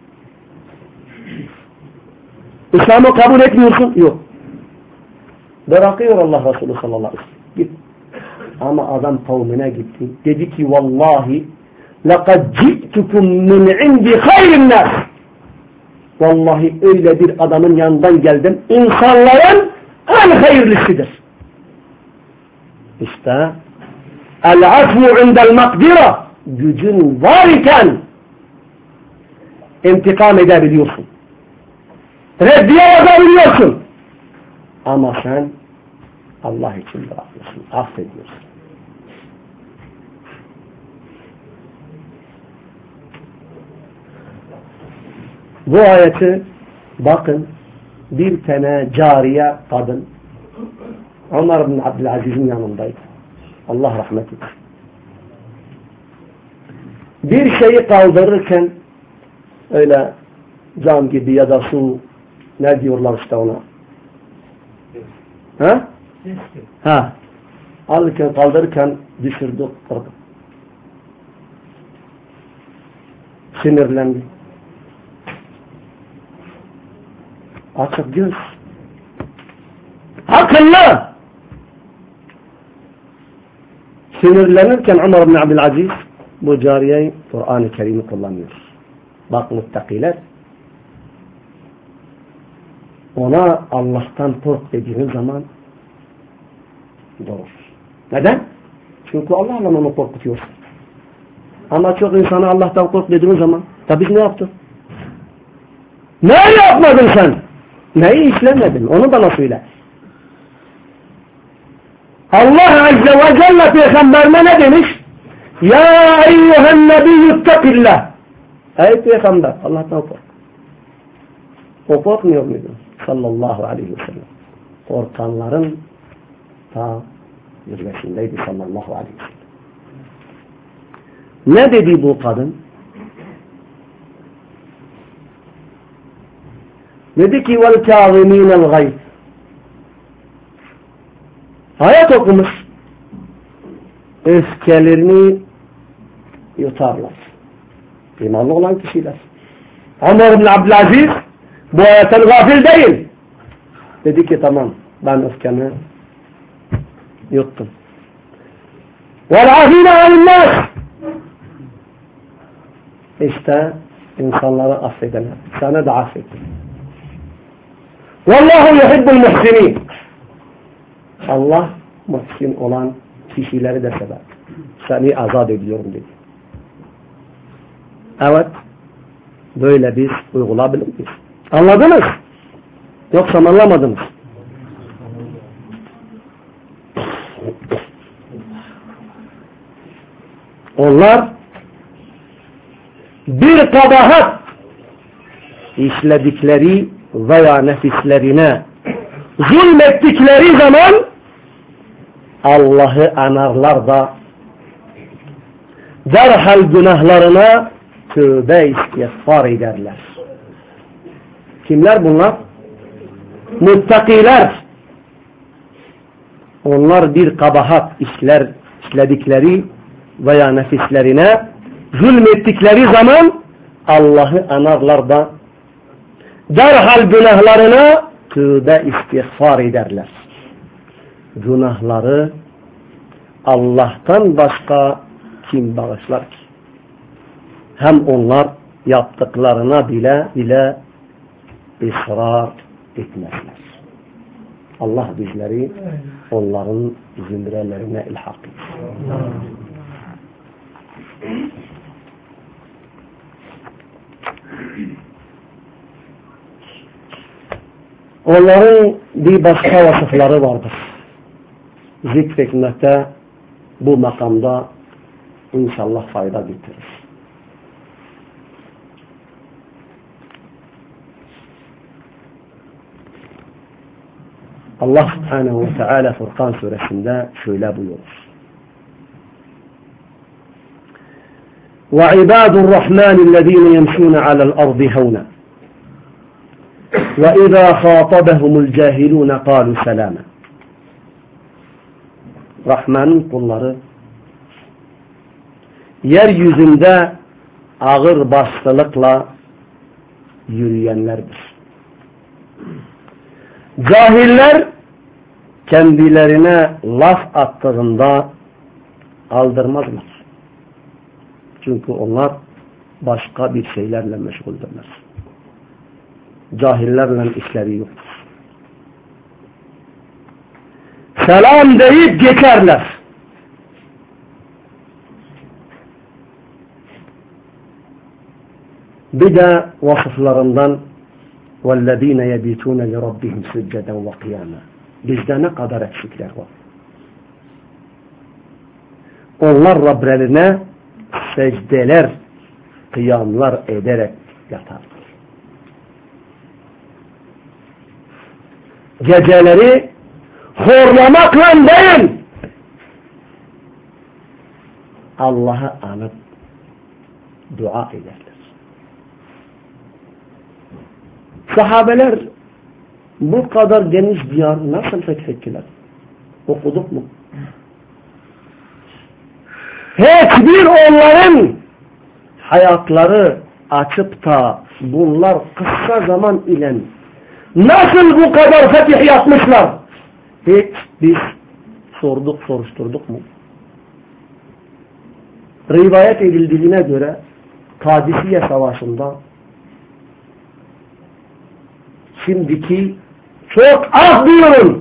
İslam'ı kabul etmiyorsun? Yok. Bırakıyor Allah Resulü sallallahu aleyhi ve sellem. Git. Ama adam kavmine gitti. Dedi ki vallahi لَقَدْ جِئْتُكُمْ مِنْ عِنْدِ خَيْرِ النَّاسِ Vallahi öyle bir adamın yanından geldim. İnsanların en hayırlısıdır. İşte el-afvu indel makdira, gücün var iken intikam edebiliyorsun. Reddiye yazabiliyorsun. Ama sen Allah için bırakıyorsun. Affediyorsun. Bu ayeti bakın, bir tane cariye kadın Ömer bin Abdülaziz'in yanındaydı. Allah rahmet eylesin. Bir şeyi kaldırırken öyle cam gibi ya da su, ne diyorlar işte ona? Ha? Ha. Alırken kaldırırken düşürdü, kırdı. Sinirlendi. Açık göz. Akıllı. Sinirlenirken Ömer bin Abdülaziz bu cariyeyi Kur'an-ı Kerim'i kullanıyor. Bak muttakiler, ona Allah'tan kork dediğiniz zaman durur. Neden? Çünkü Allah'la onu korkutuyor. Ama çok insana Allah'tan kork dediğiniz zaman tabi biz ne yaptık? Ne yapmadın sen? Neyi işlemedin? Onu bana söyle. Allah Azze ve Celle Peygamberine ne demiş? Ya eyyühen nebiyyü ttekillah. Ey Peygamber, Allah'tan kork. O korkmuyor muydu? Sallallahu aleyhi ve sellem. Korkanların ta zirvesindeydi sallallahu aleyhi ve sellem. Ne dedi bu kadın? Dedi ki vel kâzimînel gayz. Ayet okumuş. Öfkelerini yutarlar. İmanlı olan kişiler. Ömer bin Abdülaziz bu ayetten gafil değil. Dedi ki tamam ben öfkemi yuttum. وَالْعَفِينَ عَنِ النَّاسِ İşte insanları affedenler. Sana da affettim. وَاللّٰهُ يُحِبُّ الْمُحْسِنِينَ Allah muhsin olan kişileri de sever. Seni azat ediyorum dedi. Evet. Böyle biz uygulayabilir miyiz? Anladınız? Yoksa anlamadınız. Onlar bir kabahat işledikleri veya nefislerine zulmettikleri zaman Allah'ı anarlar da derhal günahlarına tövbe istiğfar ederler. Kimler bunlar? Muttakiler. Onlar bir kabahat işler, işledikleri veya nefislerine zulmettikleri zaman Allah'ı anarlar da derhal günahlarına tövbe istiğfar ederler. Günahları Allah'tan başka kim bağışlar ki? Hem onlar yaptıklarına bile bile ısrar etmezler. Allah bizleri onların zümrelerine ilhak etsin. Onların bir başka vasıfları vardır. Zikretmekte bu makamda inşallah fayda getirir. Allah Subhanahu ve Teala Furkan suresinde şöyle buyurur. وَعِبَادُ الرَّحْمَنِ الَّذ۪ينَ يَمْشُونَ عَلَى الْأَرْضِ هَوْنًا وَإِذَا خَاطَبَهُمُ الْجَاهِلُونَ قَالُوا سَلَامًا. Rahman'ın kulları yeryüzünde ağır bastılıkla yürüyenlerdir. Cahiller kendilerine laf attığında aldırmazlar. Çünkü onlar başka bir şeylerle meşguldürler. Cahillerle işleri yoktur. Selam deyip geçerler. Bir de vasıflarından وَالَّذ۪ينَ يَبِيتُونَ لِرَبِّهِمْ سُجَّدًا وَقِيَامًا. Bizde ne kadar eksikler var. Onlar Rablerine secdeler, kıyamlar ederek yatarlar. Geceleri horlamakla değil, Allah'ı anıp dua ederler. Sahabeler bu kadar geniş diyarı nasıl fethettiler? Okuduk mu? Hiçbir onların hayatları açıp da bunlar kısa zaman ile nasıl bu kadar fetih yapmışlar? Hiç biz sorduk, soruşturduk mu? Rivayet edildiğine göre Kadisiye Savaşı'nda şimdiki çok az diyorum,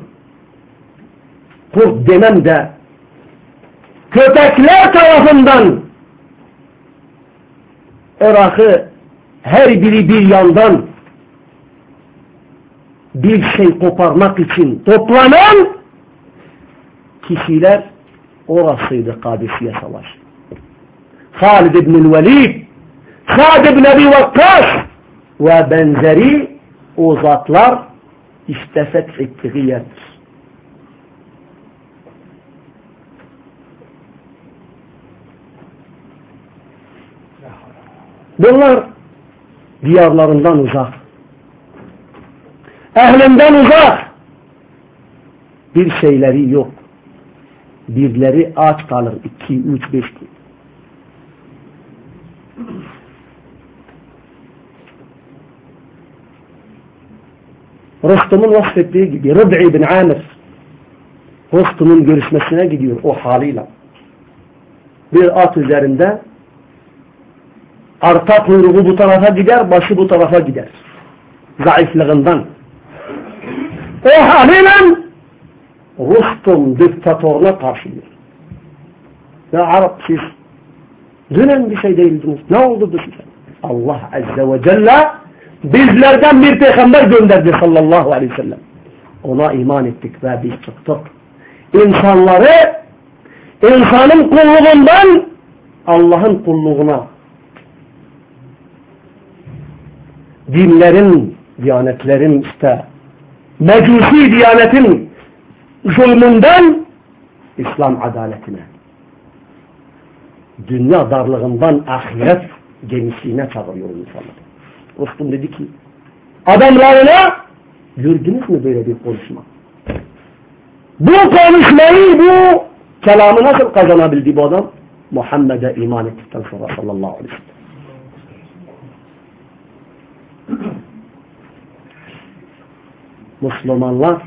kurt demem de köpekler tarafından Irak'ı her biri bir yandan bir şey koparmak için toplanan kişiler orasıydı Kadisiye Savaşı. Halid ibn Velid, Sa'd ibn Abi Vakkas ve benzeri o zatlar işte fethettiği yerdir. Bunlar diyarlarından uzak, ehlinden uzak, bir şeyleri yok. Birleri aç kalır iki, üç, beş gün. Rostum'un vasfettiği gibi Rıb'i bin Amir Rostum'un görüşmesine gidiyor o haliyle. Bir at üzerinde arka kuyruğu bu tarafa gider, başı bu tarafa gider. Zayıflığından. O haliyle Rostum diktatörüne karşılıyor. Ya Arap siz dünün bir şey değildiniz. Ne oldu bu size? Allah Azze ve Celle bizlerden bir peygamber gönderdi sallallahu aleyhi ve sellem. Ona iman ettik ve biz çıktık. İnsanları insanın kulluğundan Allah'ın kulluğuna, dinlerin, diyanetlerin işte mecusi diyanetin zulmünden İslam adaletine, dünya darlığından ahiret genişliğine çağırıyor insanlar. Rostum dedi ki adamlarına gördünüz mü böyle bir konuşma? Bu konuşmayı, bu kelamı nasıl kazanabildi bu adam? Muhammed'e iman ettikten sonra sallallahu aleyhi ve sellem. Müslümanlar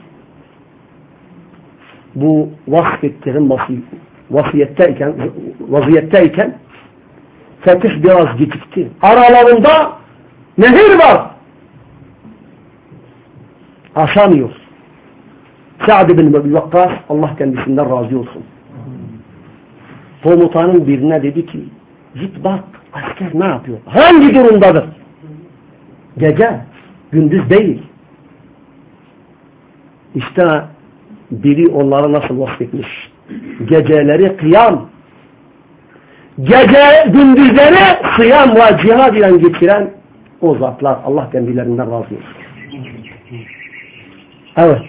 bu vasfettiğim vasiyetteyken, vaziyetteyken fetih biraz gecikti. Aralarında nehir var. Aşamıyor. Sa'd ibn Abi Vakkas Allah kendisinden razı olsun. Komutanın birine dedi ki git bak asker ne yapıyor? Hangi durumdadır? Gece, gündüz değil. İşte biri onları nasıl vasfetmiş? Geceleri kıyam, gece gündüzleri sıyam ve cihad ile geçiren o zatlar. Allah kendilerinden razı olsun. Evet.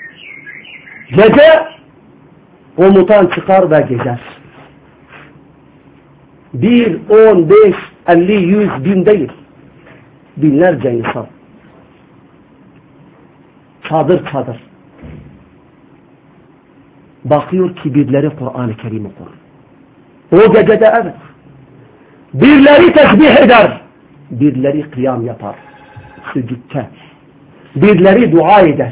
Gece komutan çıkar ve gezer. Bir, on, beş, elli, yüz, bin değil. Binlerce insan. Çadır çadır. Bakıyor ki birileri Kur'an-ı Kerim okur. O gecede evet. Birileri tesbih eder. Birileri kıyam yapar. Sücütte. Birileri dua eder.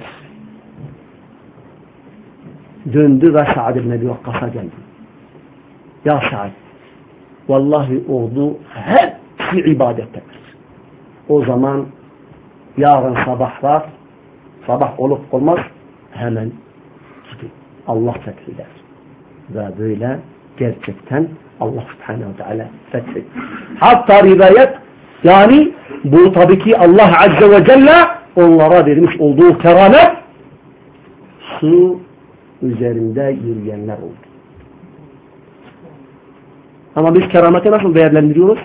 Döndü ve Sa'd ibn Ebi Vakkas'a geldi. Ya Sa'd, vallahi ordu hepsi ibadettedir. O zaman yarın sabahlar, sabah olup olmaz hemen gidin. Allah fetheder. Ve böyle gerçekten Allah Subhanahu ve Teala fetheder. Hatta rivayet, yani bu tabii ki Allah Azze ve Celle onlara vermiş olduğu keramet, su üzerinde yürüyenler oldu. Ama biz kerameti nasıl değerlendiriyoruz?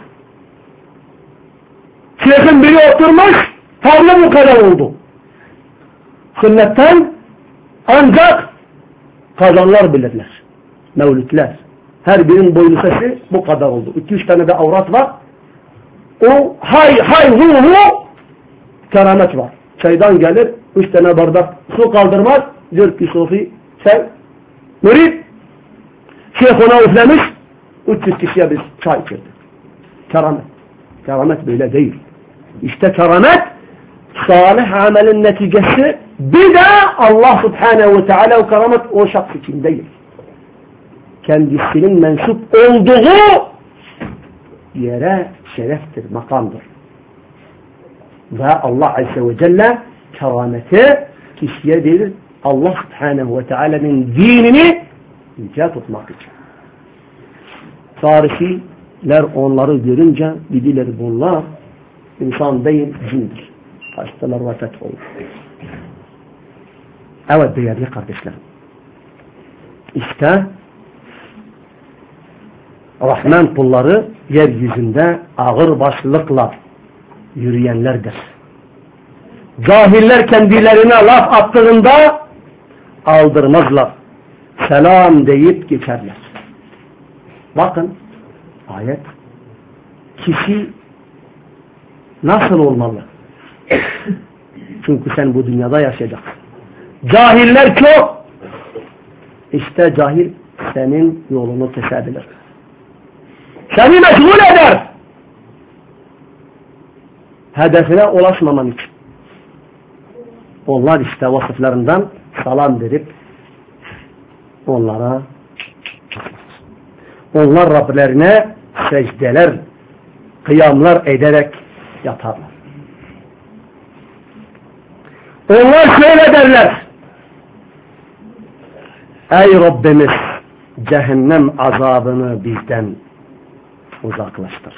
Şeyhin biri oturmuş, tablo bu kadar oldu. Sünnetten ancak kazanlar bilirler. Mevlütler. Her birinin boynu sesi bu kadar oldu. İki üç tane de avrat var. O hay hay hu hu keramet var. Çaydan gelir, üç tane bardak su kaldırmaz. Diyor ki Sofi sen mürid şeyh ona üflemiş, üç yüz kişiye biz çay içirdik. Keramet. Keramet böyle değil. İşte keramet salih amelin neticesi, bir de Allah Subhanahu ve Teala o keramet o şahs için değil. Kendisinin mensup olduğu yere şereftir, makamdır. Ve Allah Azze ve Celle kerameti kişiye değil, Allah Subhanahu ve Teala'nın dinini yüce tutmak için. Farisiler onları görünce dediler bunlar insan değil cindir. Hastalar ve feth olur. Evet değerli kardeşlerim. İşte Rahman kulları yeryüzünde ağır başlılıkla yürüyenlerdir. Cahiller kendilerine laf attığında aldırmazlar. Selam deyip geçerler. Bakın ayet. Kişi nasıl olmalı? Çünkü sen bu dünyada yaşayacaksın. Cahiller çok. İşte cahil senin yolunu kesebilir. Seni meşgul eder. Hedefine ulaşmaman için. Onlar işte vasıflarından salam verip onlara onlar Rablerine secdeler, kıyamlar ederek yatarlar. Onlar şöyle derler. Ey Rabbimiz, cehennem azabını bizden uzaklaştır.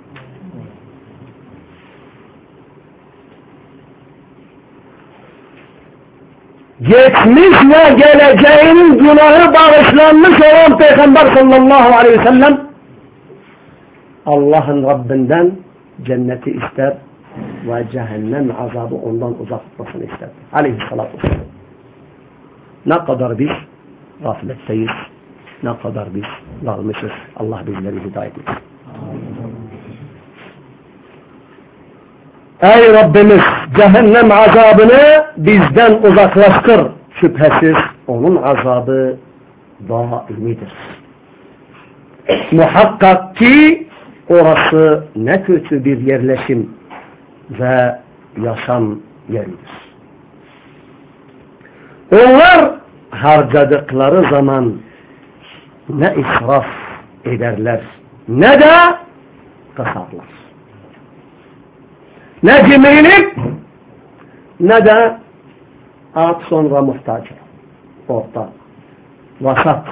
Geçmiş ve geleceğin günahı bağışlanmış olan Peygamber sallallahu aleyhi ve sellem Allah'ın Rabbinden cenneti ister ve cehennem azabı ondan uzak tutmasını ister. Aleyhissalatu vesselam. Ne kadar biz gafletteyiz, ne kadar biz dalmışız. Allah bizleri hidayet etsin. Ey Rabbimiz, cehennem azabını bizden uzaklaştır. Şüphesiz onun azabı daimidir. Muhakkak ki orası ne kötü bir yerleşim ve yaşam yeridir. Onlar harcadıkları zaman ne israf ederler ne de kasarlar. Ne cimrilik ne de at sonra muhtaç. Orta. Vasat.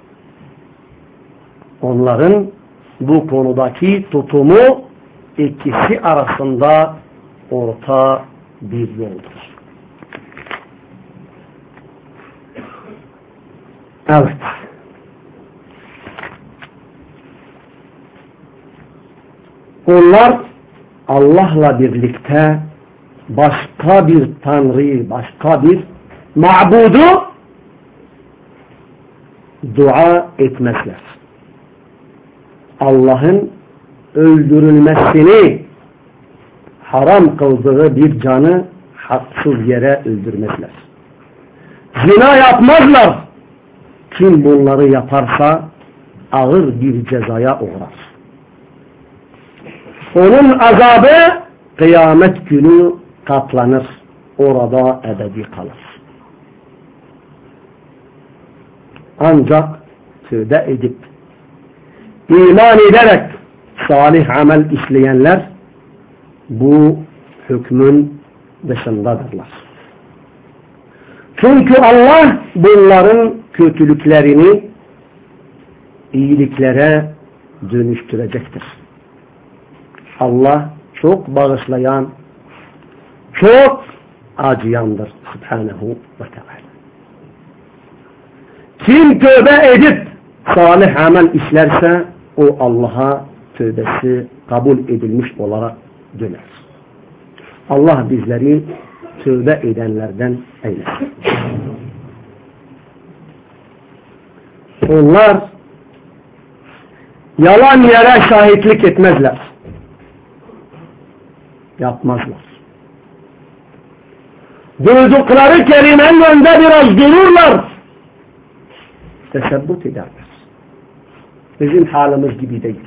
Onların bu konudaki tutumu ikisi arasında orta bir yoldur. Evet. Onlar Allah'la birlikte başka bir tanrıyı, başka bir ma'budu dua etmezler. Allah'ın öldürülmesini haram kıldığı bir canı haksız yere öldürmezler. Zina yapmazlar. Kim bunları yaparsa ağır bir cezaya uğrar. Onun azabı kıyamet günü katlanır. Orada ebedi kalır. Ancak tövbe edip iman ederek salih amel işleyenler bu hükmün dışındadırlar. Çünkü Allah bunların kötülüklerini iyiliklere dönüştürecektir. Allah çok bağışlayan, çok acıyandır Subhanahu ve Teala. Kim tövbe edip salih amel işlerse o Allah'a tövbesi kabul edilmiş olarak döner. Allah bizleri tövbe edenlerden eylesin. Onlar yalan yere şahitlik etmezler. Yapmazlar. Duydukları kelimenin önünde biraz dururlar. Tesebbüt ederler. Bizim halimiz gibi değil.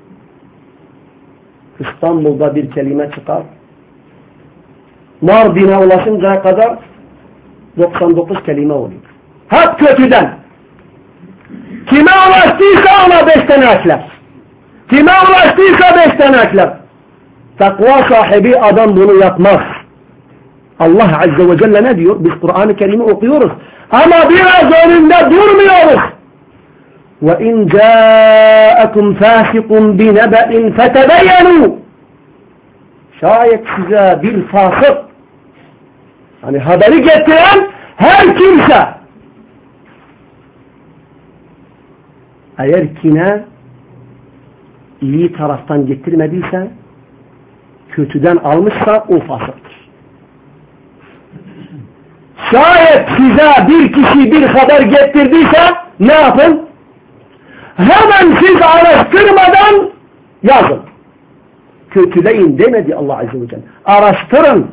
İstanbul'da bir kelime çıkar. Mardin'e ulaşıncaya kadar doksan dokuz kelime oluyor. Hep kötüden. Kime ulaştıysa ona beş tane ekler. Kime ulaştıysa beş tane ekler. Takva sahibi adam bunu yapmaz. Allah Azze ve Celle ne diyor? Biz Kur'an-ı Kerim'i okuyoruz. Ama biraz önünde durmuyoruz. وَاِنْ جَاءَكُمْ فَاسِقٌ بِنَبَئٍ فَتَبَيَّنُوا Şayet size bir fasık, hani haberi getiren her kimse, eğer kine iyi taraftan getirmediyse, kötüden almışsa o fasıktır. Şayet size bir kişi bir haber getirdiyse ne yapın? Hemen siz araştırmadan yazın. Kötüleyin demedi Allah Azze ve Celle. Araştırın.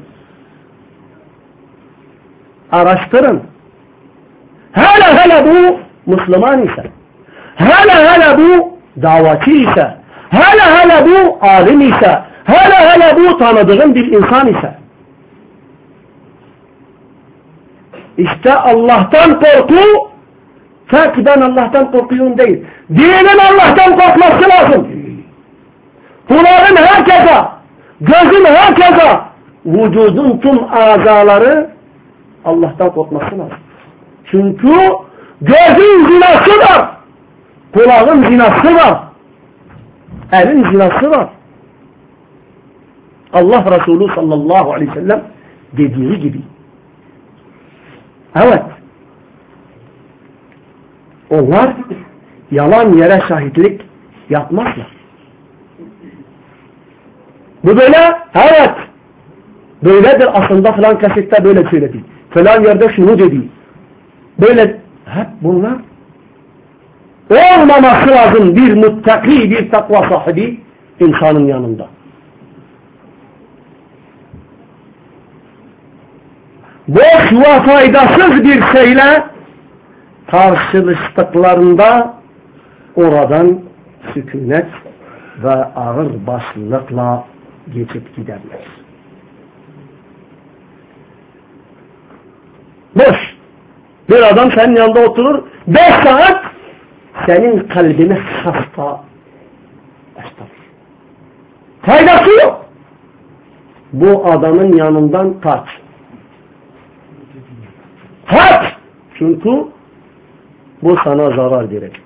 Araştırın. Hele hele bu Müslüman ise, hele hele bu davatçı ise, hele hele bu alim ise, hele hele bu tanıdığın bir insan ise, İşte Allah'tan korku, tek ben Allah'tan korkuyorum değil. Dinin Allah'tan korkması lazım. Kulağın herkese, gözün herkese, vücudun tüm azaları Allah'tan korkması lazım. Çünkü gözün zinası var, kulağın zinası var, elin zinası var. Allah Resulü sallallahu aleyhi ve sellem dediği gibi. Evet. Onlar yalan yere şahitlik yapmazlar. Bu böyle, evet. Böyledir aslında falan kasette böyle söyledi. Falan yerde şunu dedi. Böyle hep bunlar olmaması lazım bir muttaki, bir takva sahibi insanın yanında. Boş ve faydasız bir şeyle karşılaştıklarında oradan sükunet ve ağır başlılıkla geçip giderler. Boş. Bir adam senin yanında oturur, beş saat senin kalbini hasta başlar. Faydası yok. Bu adamın yanından kaç. Kaç! Çünkü bu sana zarar verecek.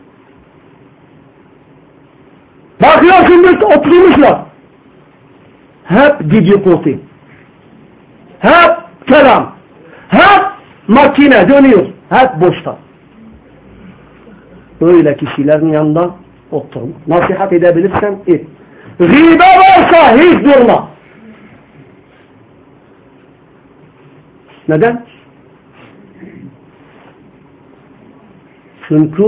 Bakıyorsun biz oturmuşlar. Hep dedikodu. Hep kelam. Hep makine dönüyor. Hep boşta. öyle kişilerin yanında oturma. Nasihat edebilirsen et. Gıybet varsa hiç durma. Neden? Çünkü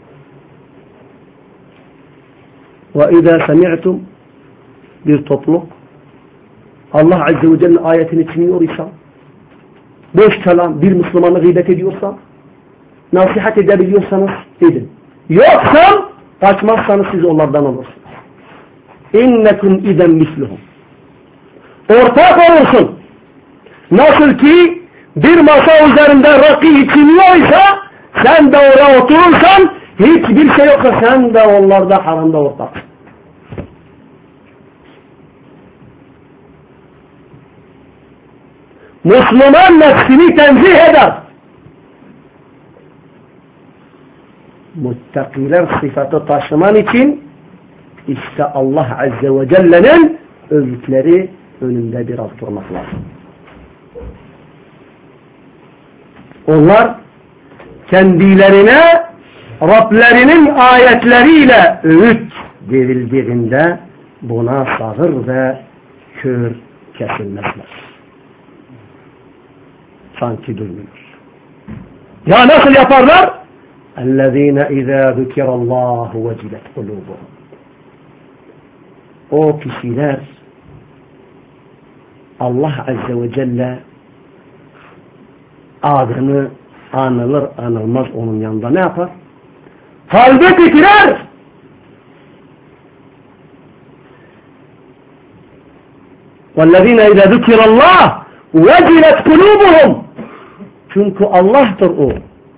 وَاِذَا سَمِعْتُمْ bir topluluk Allah Azze ve Celle'nin ayetini çiğniyor ise, boş kalan bir Müslümanı gıybet ediyorsa, nasihat edebiliyorsanız edin. Yoksa kaçmazsanız siz onlardan olursunuz. اِنَّكُمْ اِذَنْ مِثْلُهُمْ ortak olursun. Nasıl ki bir masa üzerinde rakı içiliyorsa, sen de oraya oturursan, hiçbir şey yoksa sen de onlarda haramda ortaksın. Müslüman nefsini tenzih eder. Muttakiler sıfatı taşıman için işte Allah Azze ve Celle'nin övgütleri önünde biraz durmak lazım. Onlar kendilerine Rablerinin ayetleriyle öğüt verildiğinde buna sağır ve kör kesilmezler. Sanki duymuyor. Ya nasıl yaparlar? اَلَّذ۪ينَ اِذَا ذُكِرَ اللّٰهُ وَجِلَتْ قُلُوبُهُمْ o kişiler Allah Azze ve Celle adını anılır anılmaz onun yanında ne yapar? Kalbi titrer. وَالَّذ۪ينَ اِذَا ذُكِرَ اللّٰهُ وَجِلَتْ قُلُوبُهُمْ çünkü Allah'tır o.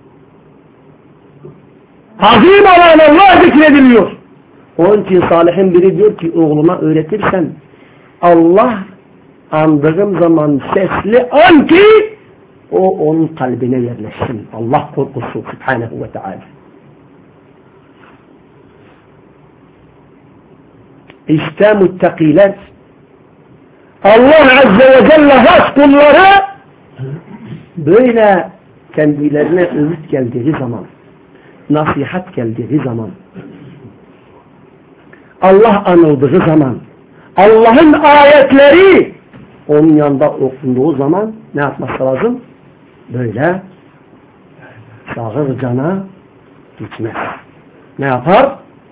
Azim olan Allah zikrediliyor. Onun için Salih'in biri diyor ki oğluma öğretirsen Allah andığım zaman sesli an ki o onun kalbine yerleşsin. Allah korkusu Subhanahu ve Teala. İşte muttakiler Allah Azze ve Celle has kulları böyle kendilerine öğüt geldiği zaman, nasihat geldiği zaman, Allah anıldığı zaman, Allah'ın ayetleri onun yanında okunduğu zaman ne yapması lazım? Böyle sağır cana gitmez. Ne yapar?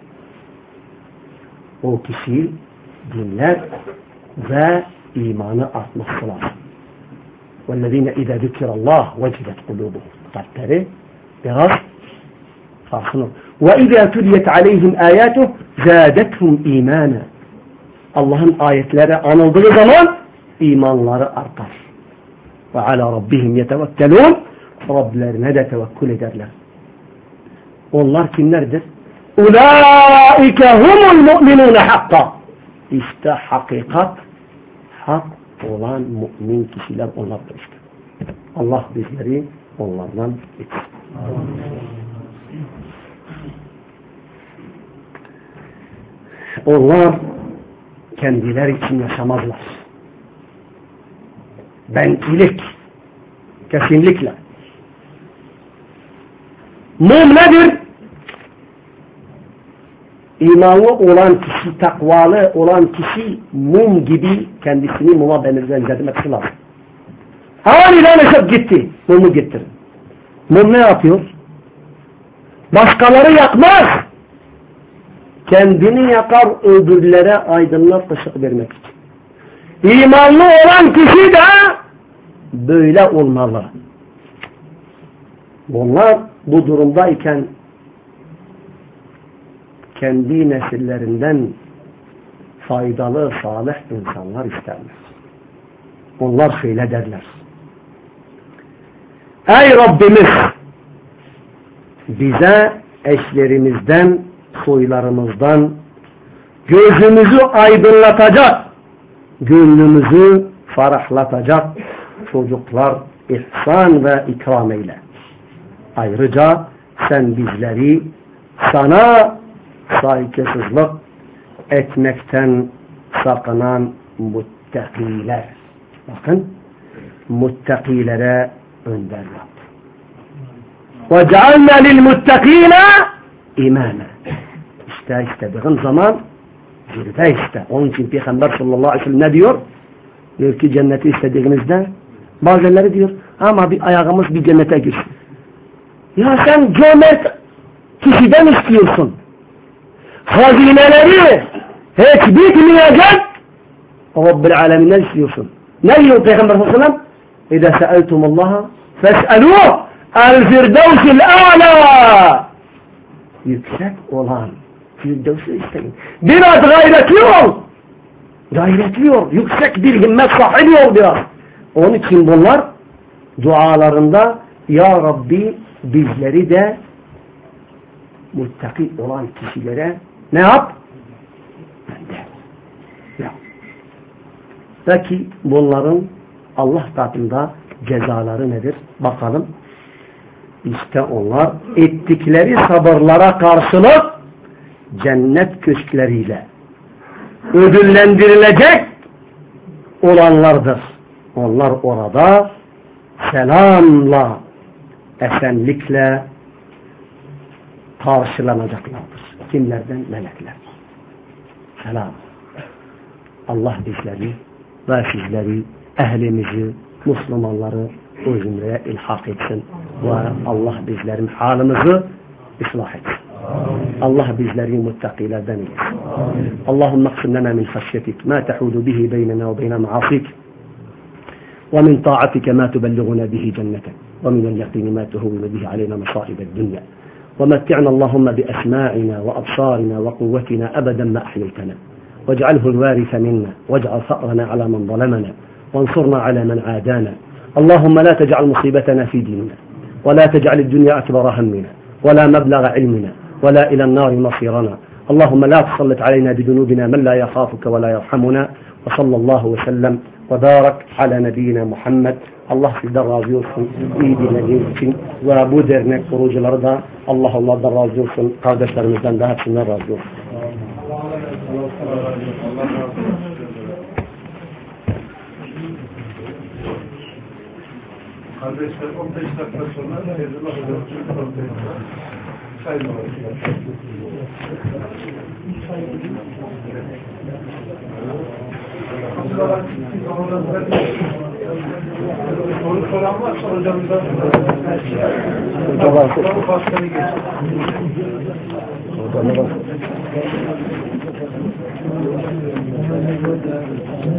O kişi dinler ve imanı artması lazım. وَالَّذ۪ينَ اِذَا ذُكِرَ اللّٰهُ وَجِلَتْ قُلُوبُهُمْ kalpleri biraz sarsınır. وَاِذَا تُلْيَتْ عَلَيْهِمْ آيَاتُهُ زَادَتْهُمْ اِيمَانًا Allah'ın ayetleri anıldığı zaman imanları artar. وَعَلَى رَبِّهِمْ يَتَوَكَّلُونَ Rablerine de tevekkül ederler. Onlar kimlerdir? اُولَٰئِكَ هُمُ الْمُؤْمِنُونَ حَقًّا İşte hakikat, hak olan mümin kişiler onlardır işte. Allah bizleri onlardan etsin. Onlar kendiler için yaşamazlar. Bencilik kesinlikle. Mum nedir? İmanlı olan kişi, takvalı olan kişi mum gibi kendisini muma benzetmesi lazım. Aniden ışık gitti. Mumu getirin. Mum ne yapıyor? Başkaları yakmaz. Kendini yakar, öbürlere aydınlık ışık vermek için. İmanlı olan kişi de böyle olmalı. Bunlar bu durumdayken kendi nesillerinden faydalı, salih insanlar isterler. Onlar şöyle derler. Ey Rabbimiz! Bize eşlerimizden, soylarımızdan gözümüzü aydınlatacak, gönlümüzü ferahlatacak çocuklar ihsan ve ikram eyle. Ayrıca sen bizleri sana saygısızlık etmekten sakınan muttakiler. Bakın, muttakilere önder yap. وَجَعَلْنَا لِلْمُتَّقِينَ imame. İste istediğin zaman zirve iste. Onun için Peygamber sallallahu aleyhi ve sellem ne diyor? Diyor ki cenneti istediğinizde bazıları diyor ama bir ayağımız bir cennete girsin. Ya sen cömert kişiden istiyorsun. Hazineleri hiç bitmeyecek Rabbil aleminden istiyorsun. Ne diyor Peygamber sallallahu aleyhi ve sellem? İzâ se'eltumullaha fes'elûh el-firdevsil a'lâ. Yüksek olan Firdevs'i isteyin. Biraz gayretli ol. Gayretli ol. Yüksek bir himmet sahibi ol biraz. Onun için bunlar dualarında Ya Rabbi bizleri de muttaki olan kişilere ne yap? Ben de. Ya. Peki bunların Allah katında cezaları nedir? Bakalım. İşte onlar ettikleri sabırlara karşılık cennet köşkleriyle ödüllendirilecek olanlardır. Onlar orada selamla, esenlikle karşılanacaklardır. Kimlerden? Melekler. Selam. Allah bizleri ve sizleri, ehlimizi, Müslümanları o zümreye ilhak etsin. Ve Allah bizlerin halimizi ıslah etsin. Allah bizleri muttakilerden eylesin. Allahümme aksim lana min haşyetik ma tehudu bihi beynena ve beyne maasik ومن طاعتك ما تبلغنا به جنتك ومن اليقين ما تهون به علينا مصائب الدنيا ومتعنا اللهم بأسماعنا وأبصارنا وقوتنا أبدا ما أحييتنا واجعله الوارث منا واجعل ثأرنا على من ظلمنا وانصرنا على من عادانا اللهم لا تجعل مصيبتنا في ديننا ولا تجعل الدنيا أكبر همنا ولا مبلغ علمنا ولا إلى النار مصيرنا اللهم لا تسلط علينا بذنوبنا من لا يخافك ولا يرحمنا وصلى الله وسلم وبارك على نبينا Muhammed. Allah sizden razı olsun. İyi dinlediğiniz için ve bu dernek kurucuları da Allah onlardan razı olsun. Kardeşlerimizden de hepsinden razı olsun. Kardeşler on beş dakika sonra Sayın soru soran varsa hocamızdan hocam başkanı geçsin.